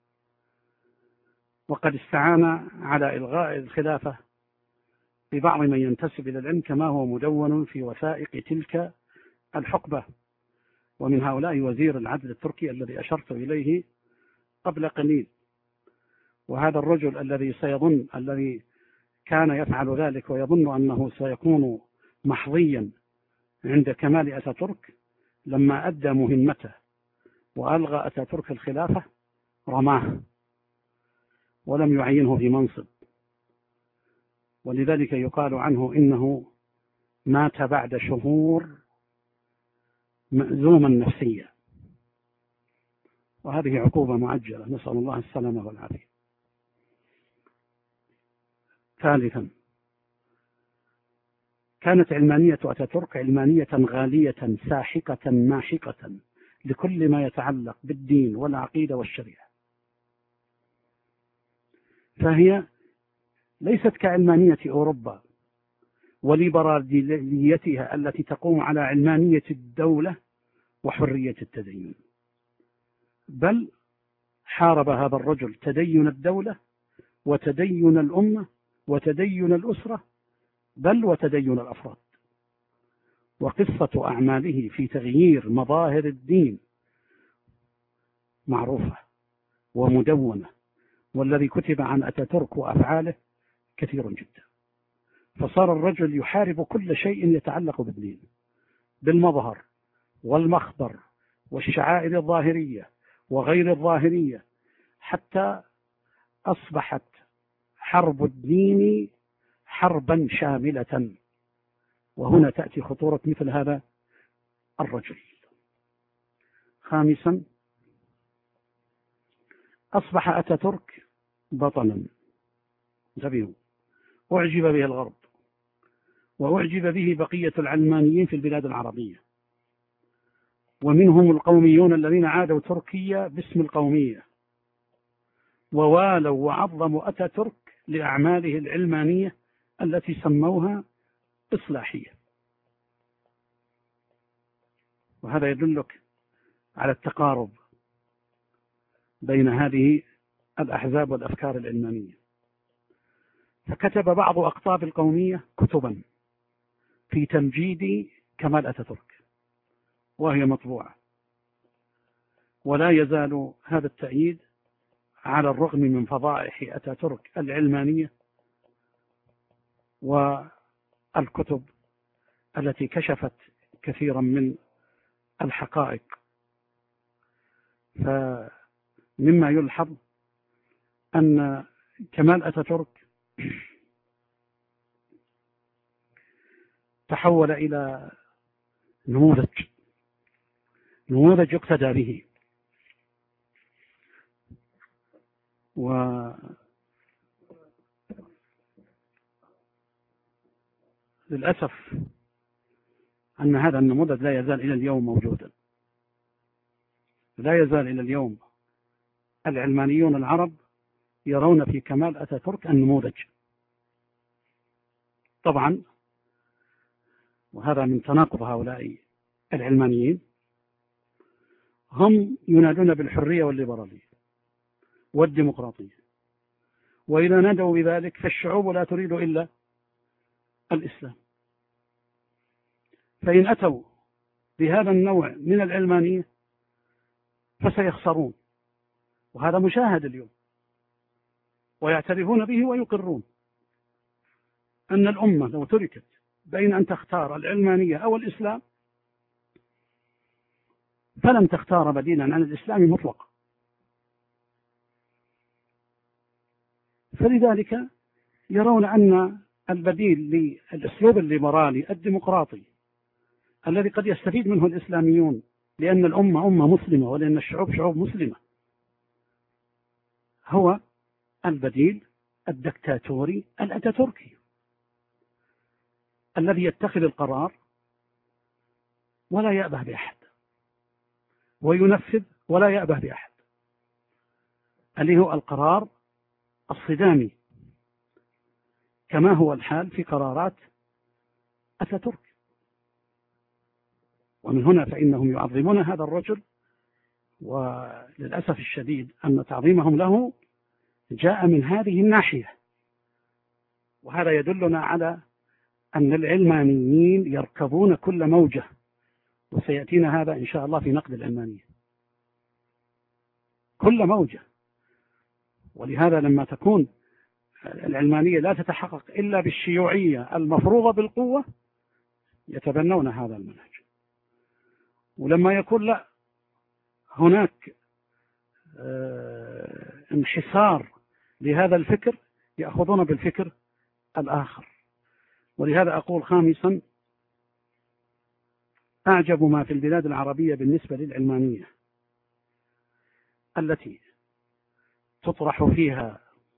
وقد استعان على إلغاء الخلافة ببعض من ينتسب إلى العلم، كما هو مدون في وثائق تلك الحقبة، ومن هؤلاء وزير العدل التركي الذي أشرت إليه قبل قليل. وهذا الرجل الذي كان يفعل ذلك ويظن أنه سيكون محظيا عند كمال أتاتورك، لما أدى مهمته وألغى أتاتورك الخلافة رماه ولم يعينه في منصب، ولذلك يقال عنه إنه مات بعد شهور مأزوما نفسيا، وهذه عقوبة معجلة، نسأل الله السلامة والعافية. ثالثا، كانت علمانية أتاتورك علمانية غالية ساحقة ماحقة لكل ما يتعلق بالدين والعقيدة والشريعة، فهي ليست كعلمانية أوروبا وليبراليتها التي تقوم على علمانية الدولة وحرية التدين، بل حارب هذا الرجل تدين الدولة وتدين الأمة وتدين الأسرة، بل وتدين الأفراد. وقصة أعماله في تغيير مظاهر الدين معروفة ومدونة، والذي كتب عن أتاتورك وأفعاله كثير جدا، فصار الرجل يحارب كل شيء يتعلق بالدين، بالمظهر والمخبر والشعائر الظاهرية وغير الظاهرية، حتى أصبحت حرب الدين حربا شاملة. وهنا تأتي خطورة مثل هذا الرجل. خامسا، أصبح أتاتورك بطلا، انتبهوا، أعجب به الغرب وأعجب به بقية العلمانيين في البلاد العربية، ومنهم القوميون الذين عادوا تركيا باسم القومية، ووالوا وعظموا أتاتورك لأعماله العلمانية التي سموها إصلاحية. وهذا يدلك على التقارب بين هذه الأحزاب والأفكار العلمانية. فكتب بعض أقطاب القومية كتبا في تمجيد كمال أتاتورك وهي مطبوعة، ولا يزال هذا التأييد على الرغم من فضائح أتاتورك العلمانية والكتب التي كشفت كثيرا من الحقائق. فمما يلحظ أن كمال أتاتورك تحول إلى نموذج يقتدى به، وللأسف أن هذا النموذج لا يزال إلى اليوم موجودا، لا يزال إلى اليوم العلمانيون العرب يرون في كمال أتاتورك النموذج. طبعا وهذا من تناقض هؤلاء العلمانيين، هم ينادون بالحرية والليبرالية والديمقراطية، وإذا نادوا بذلك فالشعوب لا تريد إلا الإسلام، فإن أتوا بهذا النوع من العلمانية فسيخسرون، وهذا مشاهد اليوم، ويعترفون به ويقرون أن الأمة لو تركت بين أن تختار العلمانية أو الإسلام فلن تختار بديلا عن الإسلام مطلقا. فلذلك يرون أن البديل للأسلوب الليبرالي الديمقراطي الذي قد يستفيد منه الإسلاميون لأن الأمة أمة مسلمة ولأن الشعوب شعوب مسلمة هو البديل الدكتاتوري الأتاتوركي الذي يتخذ القرار ولا يأبه بأحد وينفذ ولا يأبه بأحد، اللي هو القرار الصدامي كما هو الحال في قرارات أتاتورك. ومن هنا فإنهم يعظمون هذا الرجل، وللأسف الشديد أن تعظيمهم له جاء من هذه الناحية، وهذا يدلنا على أن العلمانيين يركبون كل موجة، وسيأتينا هذا إن شاء الله في نقد العلمانية، كل موجة. ولهذا لما تكون العلمانية لا تتحقق إلا بالشيوعية المفروضة بالقوة يتبنون هذا المنهج، ولما يكون لا هناك انحسار لهذا الفكر يأخذون بالفكر الآخر. ولهذا أقول خامسا، أعجب ما في البلاد العربية بالنسبة للعلمانية التي تطرح فيها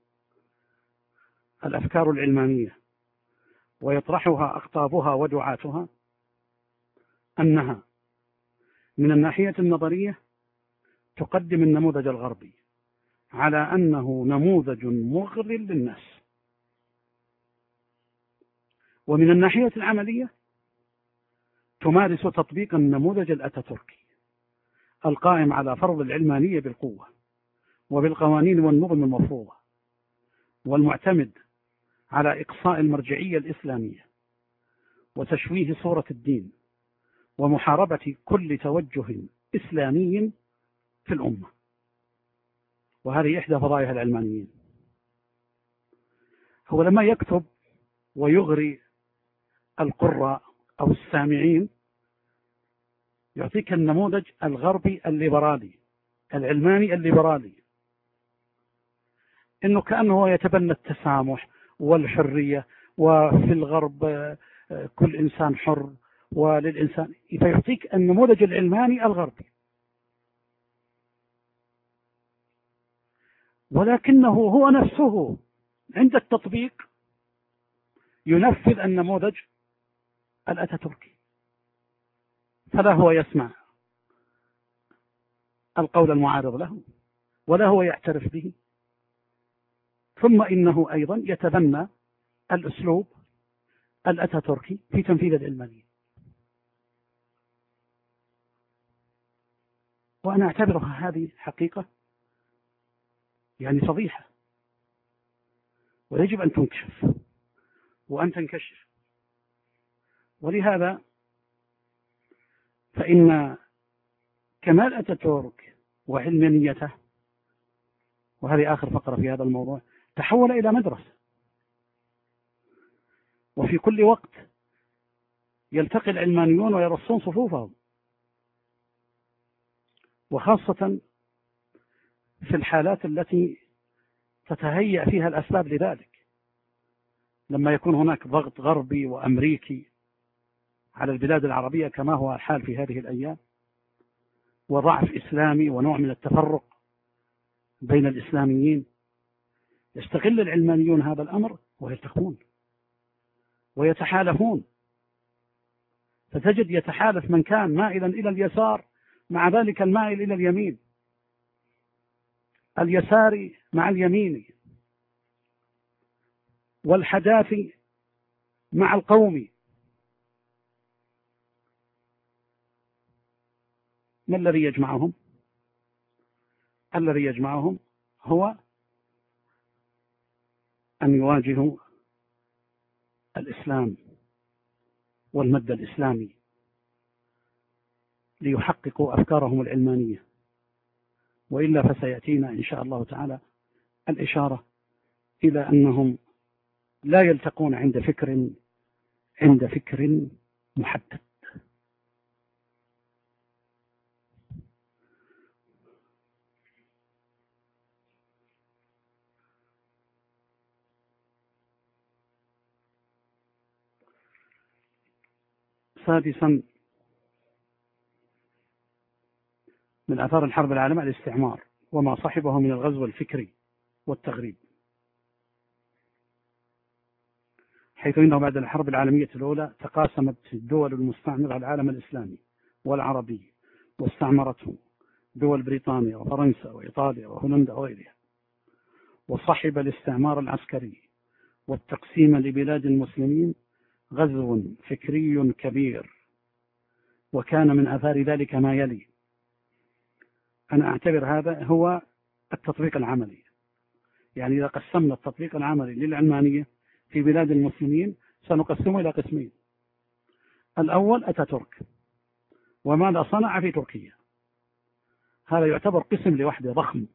الأفكار العلمانية ويطرحها أقطابها ودعاتها، أنها من الناحية النظرية تقدم النموذج الغربي على أنه نموذج مغري للناس، ومن الناحية العملية تمارس تطبيق النموذج الأتاتوركي القائم على فرض العلمانية بالقوة وبالقوانين والنظم المفروضة، والمعتمد على إقصاء المرجعية الإسلامية وتشويه صورة الدين ومحاربة كل توجه إسلامي في الأمة. وهذه إحدى فضائح العلمانيين. هو لما يكتب ويغري القراء أو السامعين يعطيك النموذج الغربي الليبرالي العلماني الليبرالي، إنه كأنه يتبنى التسامح والحرية، وفي الغرب كل إنسان حر وللإنسان، فيعطيك النموذج العلماني الغربي، ولكنه هو نفسه عند التطبيق ينفذ النموذج الأتاتوركي، فلا هو يسمع القول المعارض له ولا هو يعترف به، ثم إنه أيضا يتبنى الأسلوب الأتاتوركي في تنفيذ العلمانية. وأنا أعتبرها هذه حقيقة يعني فضيحة، ويجب أن تنكشف وأن تنكشف. ولهذا فإن كمال أتاتورك وعلمانيته، وهذه آخر فقرة في هذا الموضوع، تحول إلى مدرسة، وفي كل وقت يلتقي العلمانيون ويرصون صفوفهم، وخاصة في الحالات التي تتهيأ فيها الأسباب لذلك، لما يكون هناك ضغط غربي وأمريكي على البلاد العربية كما هو الحال في هذه الأيام، وضعف إسلامي ونوع من التفرق بين الإسلاميين، يستغل العلمانيون هذا الأمر ويلتقون ويتحالفون، فتجد يتحالف من كان مائلا إلى اليسار مع ذلك المائل إلى اليمين، اليساري مع اليميني، والحداثي مع القومي. ما الذي يجمعهم؟ الذي يجمعهم هو أن يواجهوا الإسلام والمد الإسلامي ليحققوا أفكارهم العلمانية، وإلا فسيأتينا إن شاء الله تعالى الإشارة إلى أنهم لا يلتقون عند فكر محدد. سادسا، من آثار الحرب العالمية الاستعمار وما صحبه من الغزو الفكري والتغريب، حيث إنه بعد الحرب العالمية الأولى تقاسمت الدول المستعمرة العالم الإسلامي والعربي، واستعمرته دول بريطانيا وفرنسا وإيطاليا وهولندا وغيرها، وصحب الاستعمار العسكري والتقسيم لبلاد المسلمين غزو فكري كبير. وكان من آثار ذلك ما يلي: أنا أعتبر هذا هو التطبيق العملي، يعني إذا قسمنا التطبيق العملي للعلمانية في بلاد المسلمين سنقسمه إلى قسمين. الأول أتاتورك وماذا صنع في تركيا، هذا يعتبر قسم لوحده ضخم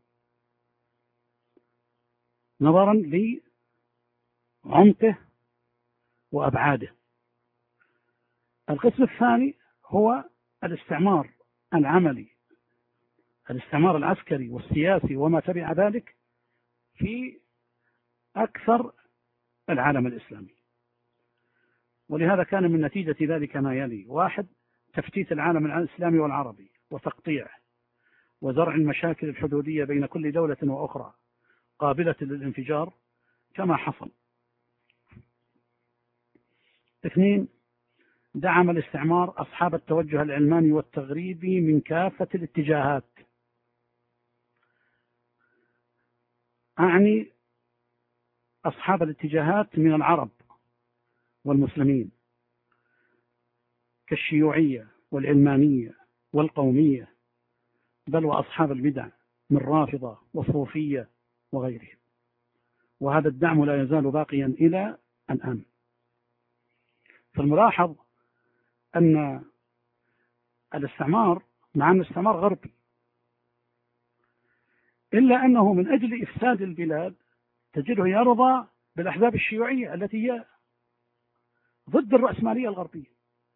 نظرا لعمقه وأبعاده. القسم الثاني هو الاستعمار العملي، الاستعمار العسكري والسياسي وما تبع ذلك في أكثر العالم الإسلامي. ولهذا كان من نتيجة ذلك ما يلي: 1. تفتيت العالم الإسلامي والعربي وتقطيعه وزرع المشاكل الحدودية بين كل دولة وأخرى قابلة للانفجار كما حصل. 2. دعم الاستعمار أصحاب التوجه العلماني والتغريبي من كافة الاتجاهات، أعني أصحاب الاتجاهات من العرب والمسلمين كالشيوعية والعلمانية والقومية، بل وأصحاب البدع من رافضة وصوفية وغيرهم. وهذا الدعم لا يزال باقيا إلى الآن. فالملاحظ أن الاستعمار مع أن الاستعمار غربي، إلا أنه من أجل إفساد البلاد تجده يرضى بالأحزاب الشيوعية التي هي ضد الرأسمالية الغربية،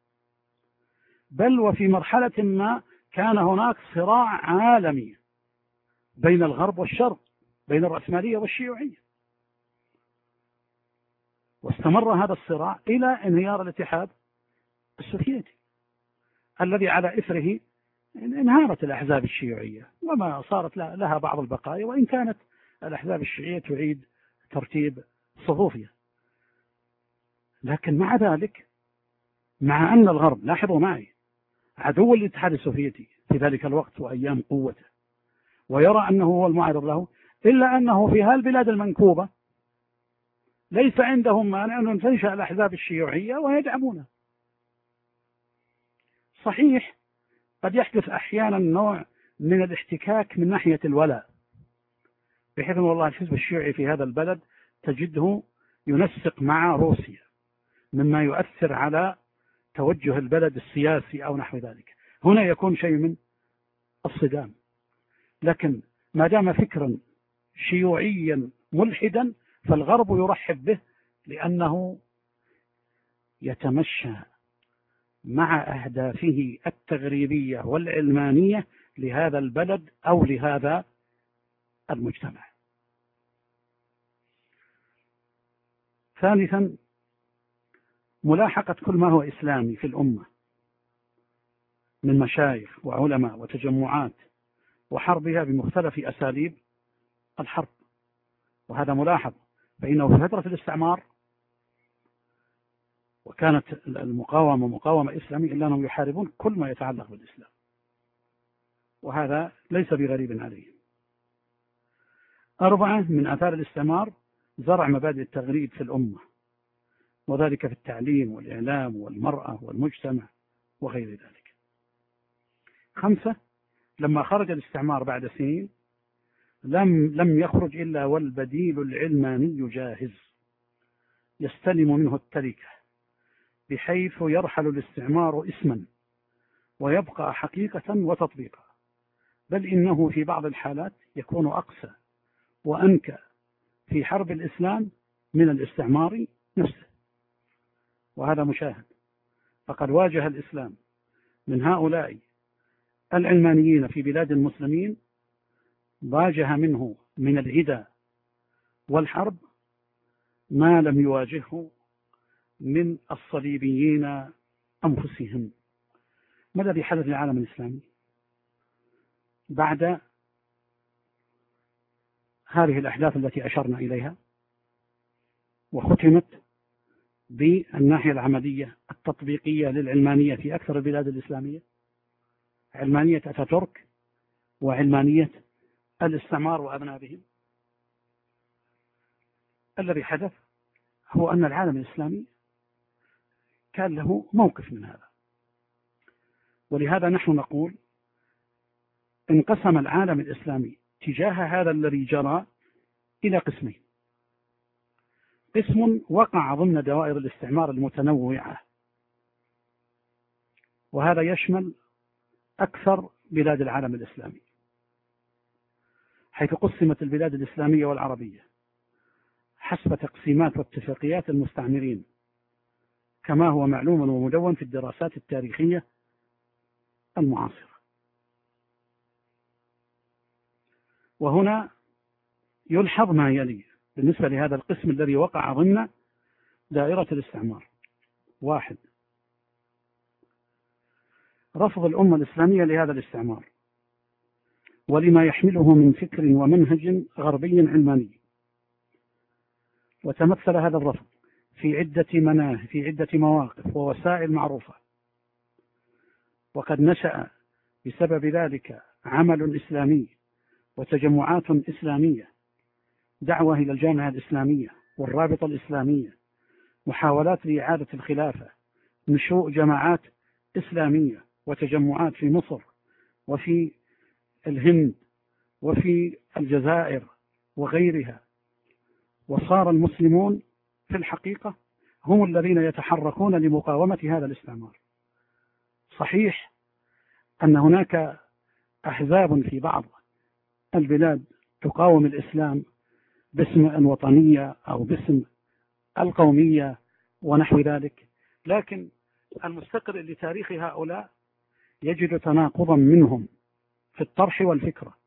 بل وفي مرحلة ما كان هناك صراع عالمي بين الغرب والشرق، بين الرأسمالية والشيوعية، واستمر هذا الصراع إلى انهيار الاتحاد السوفيتي الذي على إثره انهارت الأحزاب الشيوعية وما صارت لها بعض البقايا، وإن كانت الأحزاب الشيوعية تعيد ترتيب صفوفها. لكن مع ذلك، مع أن الغرب، لاحظوا معي، عدو الاتحاد السوفيتي في ذلك الوقت وأيام قوته، ويرى أنه هو المعارض له، إلا أنه في هالبلاد المنكوبة ليس عندهم مانع أن تنشأ الأحزاب الشيوعية ويدعمونها. صحيح قد يحدث أحيانا نوع من الاحتكاك من ناحية الولاء، بحيث أن والله الحزب الشيوعي في هذا البلد تجده ينسق مع روسيا، مما يؤثر على توجه البلد السياسي أو نحو ذلك. هنا يكون شيء من الصدام. لكن ما دام فكرا شيوعيا ملحدا فالغرب يرحب به، لأنه يتمشى مع أهدافه التغريبية والعلمانية لهذا البلد أو لهذا المجتمع. ثالثا، ملاحقة كل ما هو إسلامي في الأمة من مشايخ وعلماء وتجمعات، وحربها بمختلف أساليب الحرب. وهذا ملاحظ، فإنه في فترة الاستعمار وكانت المقاومة مقاومة إسلامية، إلا أنهم يحاربون كل ما يتعلق بالإسلام، وهذا ليس بغريب عليه. 4، من آثار الاستعمار زرع مبادئ التغريب في الأمة، وذلك في التعليم والإعلام والمرأة والمجتمع وغير ذلك. 5، لما خرج الاستعمار بعد سنين لم يخرج إلا والبديل العلماني جاهز يستلم منه التركة، بحيث يرحل الاستعمار اسما ويبقى حقيقة وتطبيقا، بل إنه في بعض الحالات يكون أقسى وأنكى في حرب الإسلام من الاستعمار نفسه. وهذا مشاهد، فقد واجه الإسلام من هؤلاء العلمانيين في بلاد المسلمين، واجه منه من العدى والحرب ما لم يواجهه من الصليبيين أنفسهم. ما الذي حدث للعالم الإسلامي بعد هذه الأحداث التي أشرنا إليها، وختمت بالناحية العملية التطبيقية للعلمانية في أكثر البلاد الإسلامية، علمانية أتاتورك وعلمانية الاستعمار وأبنائهم؟ الذي حدث هو أن العالم الإسلامي كان له موقف من هذا، ولهذا نحن نقول انقسم العالم الإسلامي تجاه هذا الذي جرى إلى قسمين: قسم وقع ضمن دوائر الاستعمار المتنوعة، وهذا يشمل أكثر بلاد العالم الإسلامي، حيث قسمت البلاد الإسلامية والعربية حسب تقسيمات واتفاقيات المستعمرين، كما هو معلوم ومدون في الدراسات التاريخية المعاصرة. وهنا يلحظ ما يلي بالنسبة لهذا القسم الذي وقع ضمن دائرة الاستعمار: 1، رفض الأمة الإسلامية لهذا الاستعمار ولما يحمله من فكر ومنهج غربي علماني، وتمثل هذا الرفض في عدة مواقف ووسائل معروفة، وقد نشأ بسبب ذلك عمل إسلامي وتجمعات إسلامية، دعوة إلى الجامعة الإسلامية والرابطة الإسلامية، محاولات لإعادة الخلافة، نشوء جماعات إسلامية وتجمعات في مصر وفي الهند وفي الجزائر وغيرها. وصار المسلمون في الحقيقة هم الذين يتحركون لمقاومة هذا الاستعمار. صحيح أن هناك أحزاب في بعض البلاد تقاوم الإسلام باسم الوطنية أو باسم القومية ونحو ذلك، لكن المستقر لتاريخ هؤلاء يجد تناقضا منهم في الطرح والفكرة،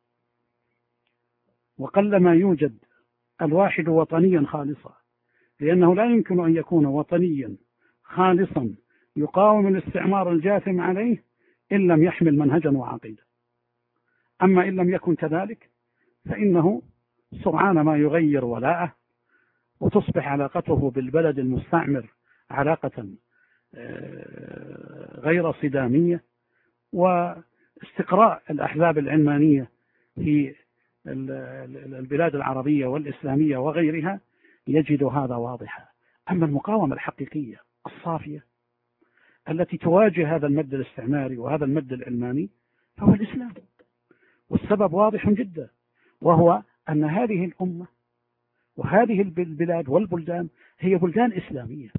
وقلما يوجد الواحد وطنيا خالصا، لأنه لا يمكن أن يكون وطنيا خالصا يقاوم الاستعمار الجاثم عليه إن لم يحمل منهجا وعقيدة. أما إن لم يكن كذلك فإنه سرعان ما يغير ولاءه، وتصبح علاقته بالبلد المستعمر علاقة غير صدامية، واستقراء الأحزاب العلمانية في البلاد العربية والإسلامية وغيرها يجد هذا واضحا. أما المقاومة الحقيقية الصافية التي تواجه هذا المد الاستعماري وهذا المد العلماني فهو الإسلام، والسبب واضح جدا، وهو أن هذه الأمة وهذه البلاد والبلدان هي بلدان إسلامية،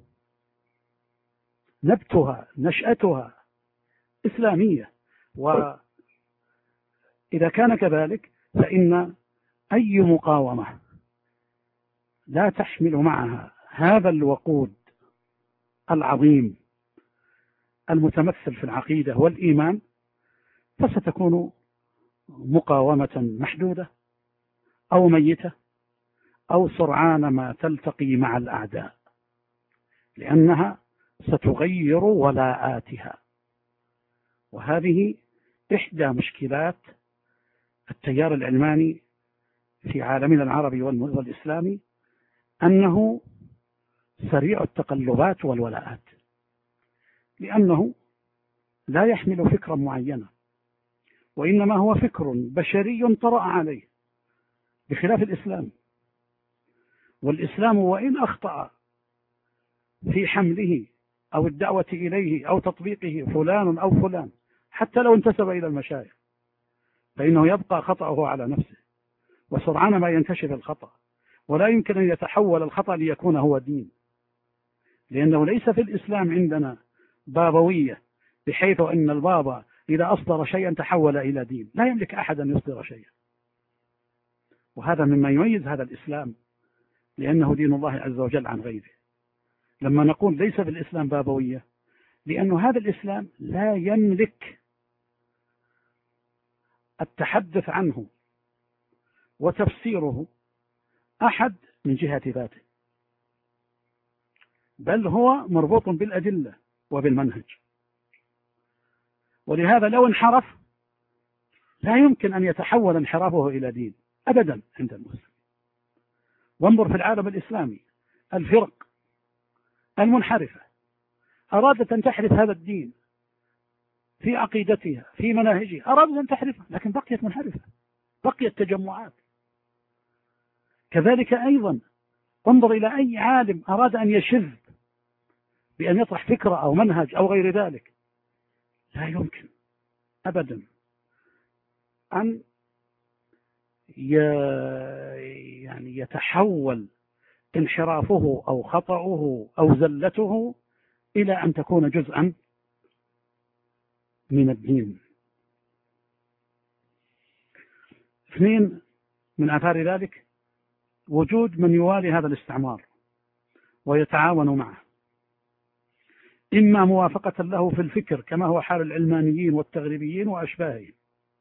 نبتها نشأتها إسلامية، وإذا كان كذلك فإن أي مقاومة لا تحمل معها هذا الوقود العظيم المتمثل في العقيدة والإيمان فستكون مقاومة محدودة أو ميتة أو سرعان ما تلتقي مع الأعداء، لأنها ستغير ولاءاتها. وهذه إحدى مشكلات التيار العلماني في عالمنا العربي والإسلامي، أنه سريع التقلبات والولاءات، لأنه لا يحمل فكرا معينا، وإنما هو فكر بشري طرأ عليه، بخلاف الإسلام. والإسلام وإن أخطأ في حمله أو الدعوة إليه أو تطبيقه فلان أو فلان، حتى لو انتسب إلى المشايخ، فإنه يبقى خطأه على نفسه، وسرعان ما ينتشر الخطأ، ولا يمكن أن يتحول الخطأ ليكون هو دين، لأنه ليس في الإسلام عندنا بابوية بحيث أن البابا إذا أصدر شيئا تحول إلى دين، لا يملك أحد أن يصدر شيئا. وهذا مما يميز هذا الإسلام، لأنه دين الله عز وجل عن غيره. لما نقول ليس في الإسلام بابوية، لأن هذا الإسلام لا يملك التحدث عنه وتفسيره أحد من جهة ذاته، بل هو مربوط بالأدلة وبالمنهج. ولهذا لو انحرف لا يمكن أن يتحول انحرافه إلى دين أبدا عند المسلم. وانظر في العالم الإسلامي الفرق المنحرفة أرادت أن تحرف هذا الدين في عقيدتها في مناهجها، أرادت أن تحرفه، لكن بقيت منحرفة، بقيت تجمعات. كذلك أيضا انظر إلى أي عالم أراد أن يشذ بأن يطرح فكرة أو منهج أو غير ذلك، لا يمكن أبدا أن يعني يتحول انحرافه أو خطأه أو زلته إلى أن تكون جزءا من الدين. اثنين من آثار ذلك وجود من يوالي هذا الاستعمار ويتعاون معه، إما موافقة له في الفكر كما هو حال العلمانيين والتغريبيين وأشباههم،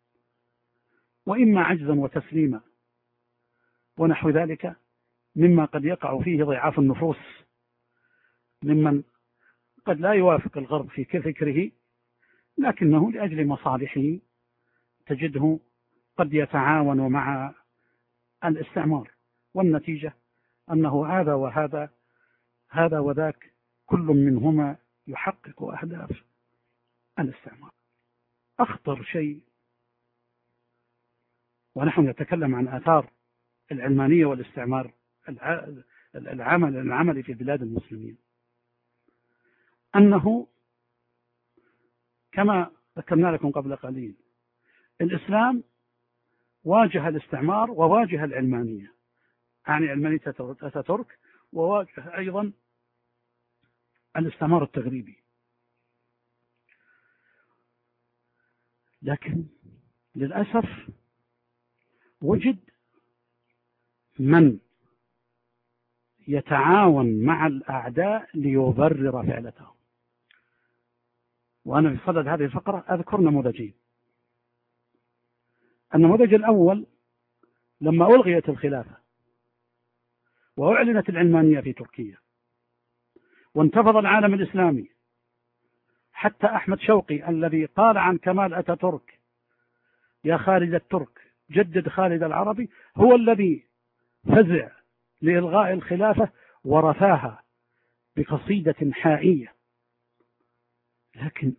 وإما عجزا وتسليما، ونحو ذلك مما قد يقع فيه ضعاف النفوس ممن قد لا يوافق الغرب في فكره، لكنه لأجل مصالحه تجده قد يتعاون مع الاستعمار، والنتيجة أنه هذا وهذا، هذا وذاك، كل منهما يحقق أهداف الاستعمار. أخطر شيء ونحن نتكلم عن آثار العلمانية والاستعمار العمل في بلاد المسلمين، أنه كما ذكرنا لكم قبل قليل الإسلام واجه الاستعمار وواجه العلمانية، يعني علمانية أتاتورك، وواجه أيضا الاستعمار التغريبي. لكن للأسف وجد من يتعاون مع الأعداء ليبرر فعلتهم. وأنا في صدد هذه الفقرة أذكر نموذجين. النموذج الأول لما ألغيت الخلافة وأعلنت العلمانية في تركيا وانتفض العالم الإسلامي، حتى أحمد شوقي الذي قال عن كمال أتاتورك يا خالد الترك جدد خالد العربي هو الذي فزع لإلغاء الخلافة ورثاها بقصيدة حائية. لكن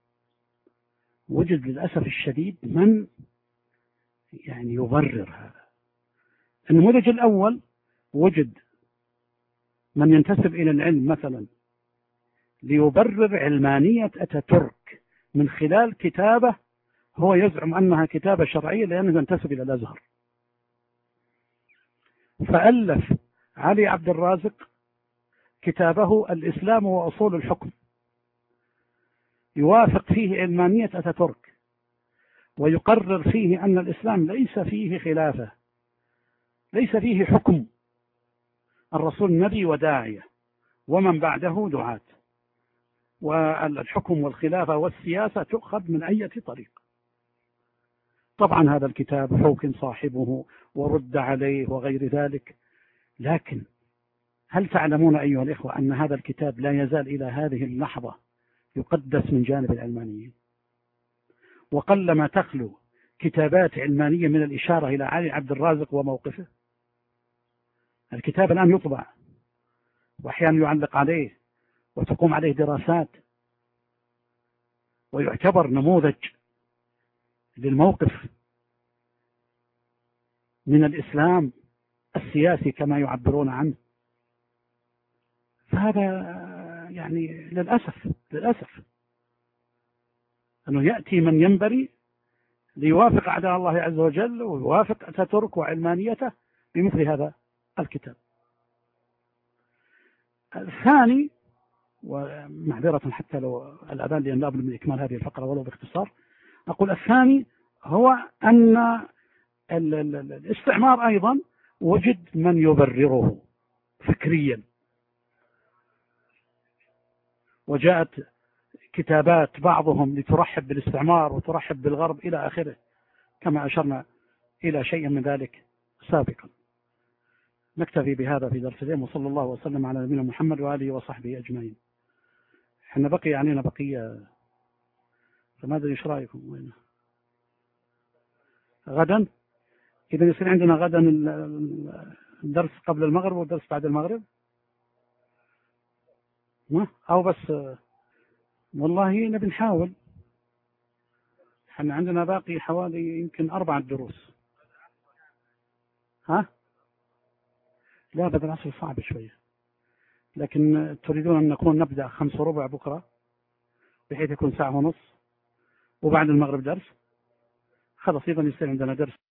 وجد للأسف الشديد من يعني يبرر هذا. النموذج الأول وجد من ينتسب إلى العلم مثلا ليبرر علمانية أتاتورك من خلال كتابة هو يزعم أنها كتابة شرعية لأنه ينتسب إلى الأزهر، فألف علي عبد الرازق كتابه الإسلام وأصول الحكم يوافق فيه علمانية أتاتورك، ويقرر فيه أن الإسلام ليس فيه خلافة، ليس فيه حكم، الرسول نبي وداعية ومن بعده دعاة، والحكم والخلافة والسياسة تؤخذ من أي طريق. طبعا هذا الكتاب حوكم صاحبه ورد عليه وغير ذلك، لكن هل تعلمون أيها الإخوة أن هذا الكتاب لا يزال إلى هذه اللحظة يقدس من جانب العلمانيين؟ وقلما تخلو كتابات علمانية من الإشارة إلى علي عبد الرازق وموقفه. الكتاب الآن يطبع وأحيانا يعلق عليه وتقوم عليه دراسات، ويعتبر نموذج للموقف من الإسلام السياسي كما يعبرون عنه. فهذا يعني للأسف أنه يأتي من ينبري ليوافق أعداء الله عز وجل ويوافق أتاتورك وعلمانيته بمثل هذا الكتاب. الثاني، ومعذرة حتى لو الأذان لأن لا أبد من إكمال هذه الفقرة ولو باختصار، أقول الثاني هو أن الاستعمار أيضا وجد من يبرره فكريا، وجاءت كتابات بعضهم لترحب بالاستعمار وترحب بالغرب إلى آخره، كما أشرنا إلى شيء من ذلك سابقا. نكتفي بهذا في درس اليوم، وصلى الله وسلم على نبينا محمد وآله وصحبه أجمعين. احنا بقي علينا بقية، فما أدري إيش رأيكم؟ وين غدا؟ إذا يصير عندنا غدا الدرس قبل المغرب والدرس بعد المغرب، أو بس والله نبي نحاول. احنا عندنا باقي حوالي يمكن 4 دروس. لا بدل العصر صعب شوية، لكن تريدون أن نبدأ 5:15 بكرة بحيث يكون 1:30 وبعد المغرب درس. خلاص إذا يصير عندنا درس